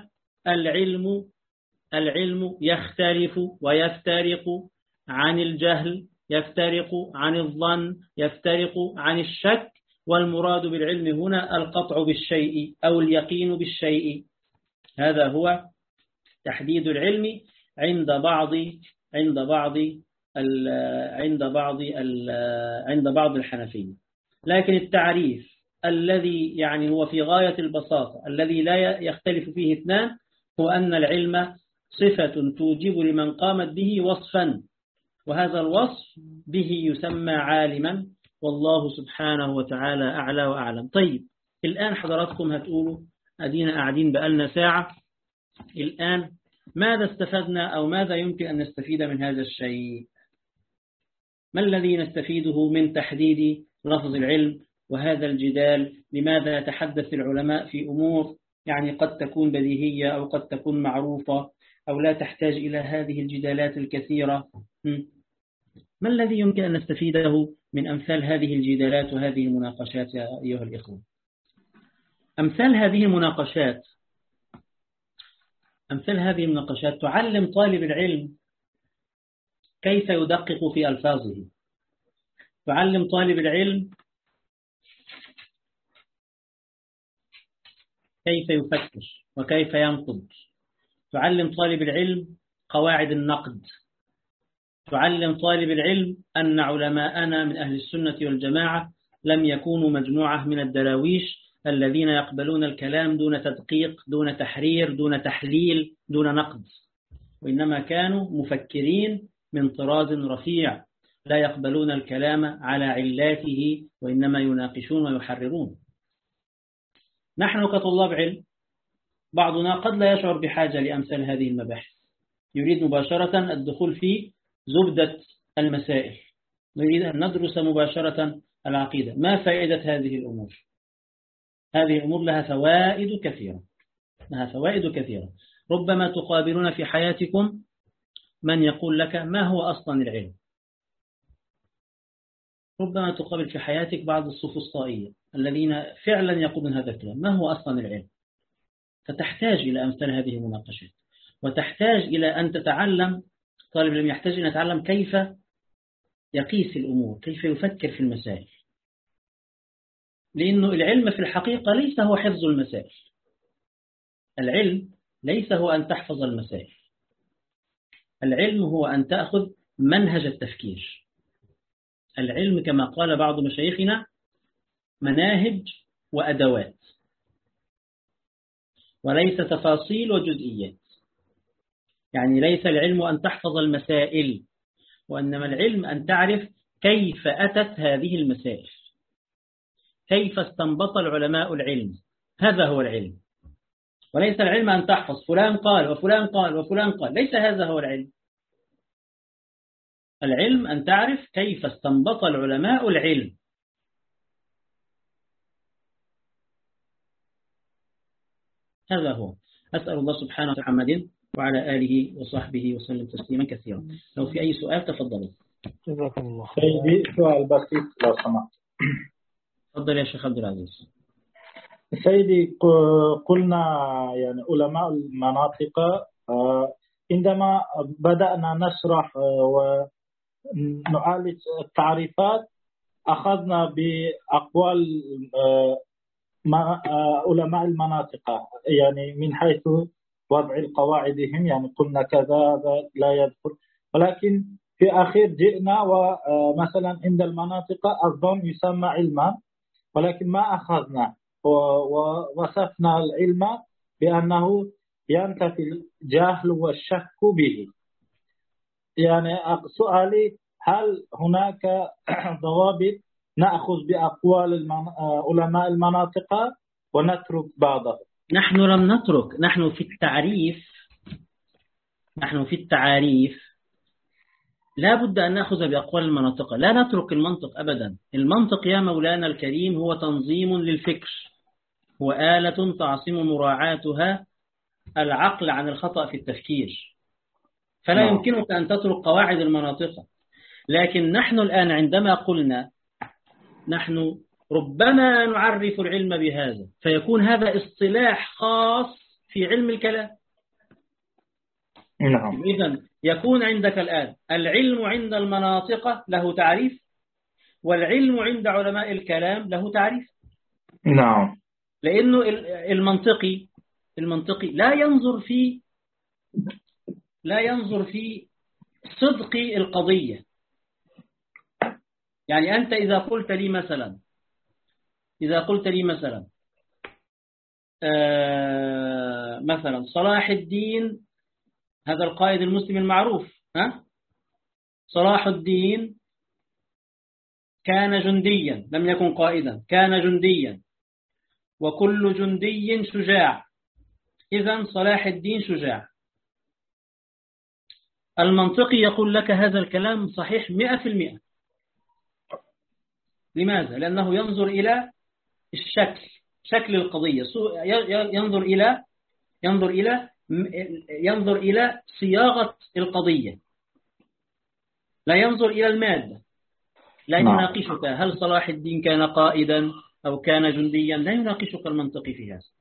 العلم يختلف ويفترق عن الجهل، يفترق عن الظن، يفترق عن الشك، والمراد بالعلم هنا القطع بالشيء أو اليقين بالشيء. هذا هو تحديد العلم عند بعض عند بعض عند بعض عند بعض الحنفية. لكن التعريف الذي يعني هو في غاية البساطة الذي لا يختلف فيه اثنان هو أن العلم صفة توجب لمن قامت به وصفا، وهذا الوصف به يسمى عالما، والله سبحانه وتعالى أعلى وأعلم. طيب الآن حضراتكم هتقولوا أدينا قاعدين بقالنا ساعة، الآن ماذا استفدنا أو ماذا يمكن أن نستفيد من هذا الشيء؟ ما الذي نستفيده من تحديد لفظ العلم وهذا الجدال؟ لماذا يتحدث العلماء في أمور يعني قد تكون بديهية أو قد تكون معروفة أو لا تحتاج إلى هذه الجدالات الكثيرة؟ ما الذي يمكن أن نستفيده من أمثال هذه الجدالات وهذه المناقشات يا أيها الإخوة؟ أمثال هذه المناقشات تعلم طالب العلم كيف يدقق في ألفاظه، تعلم طالب العلم كيف يفكر وكيف ينقد، تعلم طالب العلم قواعد النقد، تعلم طالب العلم أن علماءنا من أهل السنة والجماعة لم يكونوا مجموعة من الدراويش الذين يقبلون الكلام دون تدقيق، دون تحرير، دون تحليل، دون نقد، وإنما كانوا مفكرين من طراز رفيع لا يقبلون الكلام على علاته وإنما يناقشون ويحررون. نحن كطلاب علم بعضنا قد لا يشعر بحاجة لأمثال هذه المباحث، يريد مباشرة الدخول في زبدة المسائل، نريد أن ندرس مباشرة العقيدة. ما فائدة هذه الأمور؟ هذه الأمور لها فوائد كثيرة. ربما تقابلون في حياتكم من يقول لك ما هو أصلا العلم، ربما تقابل في حياتك بعض السفسطائية الذين فعلا يقولون هذا الكلام، ما هو أصلا العلم؟ فتحتاج إلى أمثال هذه المناقشات، وتحتاج إلى أن تتعلم، طالب العلم يحتاج أن يتعلم كيف يقيس الأمور، كيف يفكر في المسائل، لأنه العلم في الحقيقة ليس هو حفظ المسائل، العلم ليس هو أن تحفظ المسائل، العلم هو أن تأخذ منهج التفكير. العلم كما قال بعض مشايخنا مناهج وأدوات، وليس تفاصيل وجزئيات. يعني ليس العلم أن تحفظ المسائل، وإنما العلم أن تعرف كيف أتت هذه المسائل، كيف استنبط العلماء العلم، هذا هو العلم. وليس العلم أن تحفظ فلان قال وفلان قال وفلان قال، ليس هذا هو العلم. العلم أن تعرف كيف استنبط العلماء العلم. هذا هو. أسأل الله سبحانه وتعالى محمد وعلى آله وصحبه وسلم تسليما كثيرا. لو في أي سؤال تفضلوا. جزاكم الله. سيدي سؤال بسيط لو سمحت. تفضل يا شيخ عبد العزيز. سيدي قلنا يعني علماء المناطق عندما بدأنا نشرح ونعالج التعريفات أخذنا بأقوال علماء المناطق، يعني من حيث وضع قواعدهم، يعني قلنا كذا لا يذكر، ولكن في أخير جئنا ومثلا عند المناطق الظن يسمى علما، ولكن ما أخذنا ووصفنا العلم بأنه ينتفي الجهل والشك به. يعني سؤالي هل هناك ضوابط نأخذ بأقوال علماء المناطق ونترك بعضه؟ نحن لم نترك، نحن في التعاريف لا بد أن نأخذ بأقوال المناطق، لا نترك المنطق أبدا. المنطق يا مولانا الكريم هو تنظيم للفكر، هو آلة تعصم مراعاتها العقل عن الخطأ في التفكير، فلا يمكنك أن تترك قواعد المناطق. لكن نحن الآن عندما قلنا نحن ربما نعرف العلم بهذا، فيكون هذا اصطلاح خاص في علم الكلام. إذن يكون عندك الآن العلم عند المناطق له تعريف، والعلم عند علماء الكلام له تعريف. نعم. لأنه المنطقي لا ينظر في صدق القضية. يعني أنت إذا قلت لي مثلا مثلا صلاح الدين، هذا القائد المسلم المعروف، صلاح الدين كان جنديا، لم يكن قائدا، كان جنديا، وكل جندي شجاع، إذن صلاح الدين شجاع. المنطقي يقول لك هذا الكلام صحيح 100%. لماذا؟ لأنه ينظر إلى شكل القضية، ينظر إلى صياغة القضية، لا ينظر إلى المادة. لا يناقشك هل صلاح الدين كان قائدا أو كان جنديا، لا يناقشك المنطقي في هذا.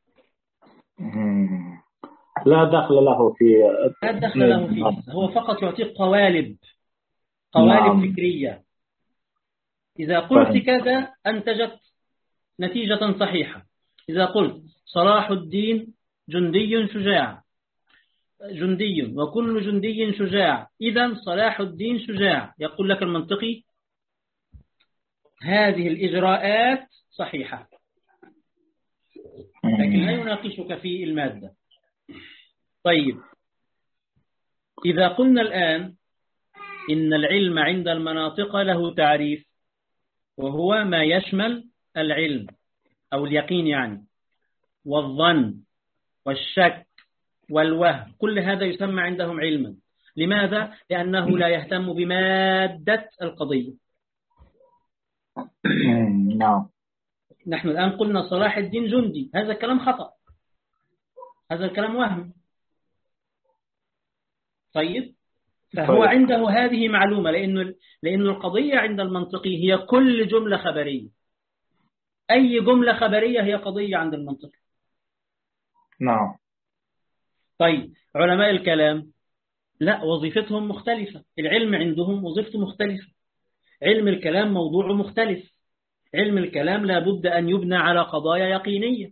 لا دخل له فيه، هو فقط يعطيك قوالب فكرية. إذا قلت كذا أنتجت نتيجة صحيحة. إذا قلت صلاح الدين جندي شجاع، وكل جندي شجاع، إذن صلاح الدين شجاع، يقول لك المنطقي هذه الإجراءات صحيحة، لكن لا يناقشك في المادة. طيب، إذا قلنا الآن إن العلم عند المناطق له تعريف، وهو ما يشمل العلم أو اليقين يعني، والظن والشك والوهم، كل هذا يسمى عندهم علما. لماذا؟ لأنه لا يهتم بمادة القضية. نحن الآن قلنا صلاح الدين جندي، هذا الكلام خطأ، هذا الكلام وهم. طيب، فهو عنده هذه معلومة، لأن القضية عند المنطقي هي كل جملة خبرية. أي جملة خبرية هي قضية عند المنطقي. نعم. طيب، علماء الكلام لا، وظيفتهم مختلفة. العلم عندهم وظيفته مختلفة. علم الكلام موضوع مختلف. علم الكلام لابد أن يبنى على قضايا يقينية،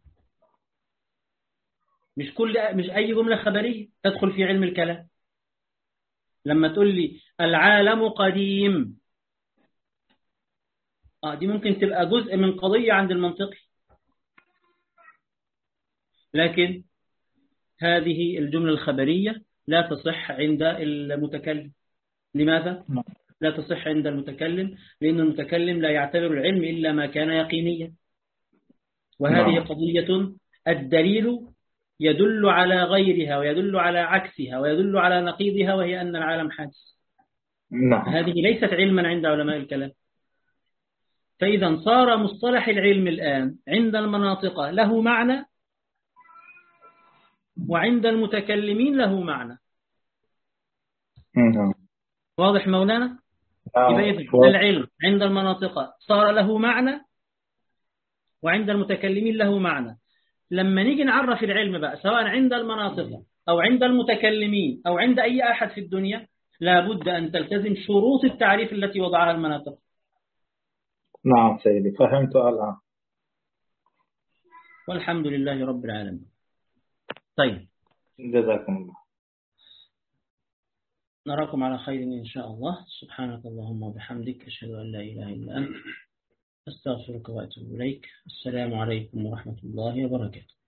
مش أي جملة خبرية تدخل في علم الكلام. لما تقول لي العالم قديم، دي ممكن تبقى جزء من قضية عند المنطقي، لكن هذه الجملة الخبرية لا تصح عند المتكلم. لماذا؟ لا تصح عند المتكلم لأن المتكلم لا يعتبر العلم إلا ما كان يقينيا، وهذه قضية الدليل يدل على غيرها ويدل على عكسها ويدل على نقيضها، وهي أن العالم حادث. هذه ليست علما عند علماء الكلام. فإذا صار مصطلح العلم الآن عند المناطق له معنى، وعند المتكلمين له معنى. واضح مولانا؟ العلم عند المناطق صار له معنى، وعند المتكلمين له معنى. لما نيجي نعرف العلم بقى، سواء عند المناطق أو عند المتكلمين أو عند أي أحد في الدنيا، لابد أن تلتزم شروط التعريف التي وضعها المناطق. نعم سيدي، فهمت الآن. والحمد لله رب العالمين. طيب، جزاكم الله. نراكم على خير إن شاء الله. سبحانك اللهم وبحمدك، أشهد أن لا إله إلا أنت، أستغفرك وأتوب إليك. السلام عليكم ورحمة الله وبركاته.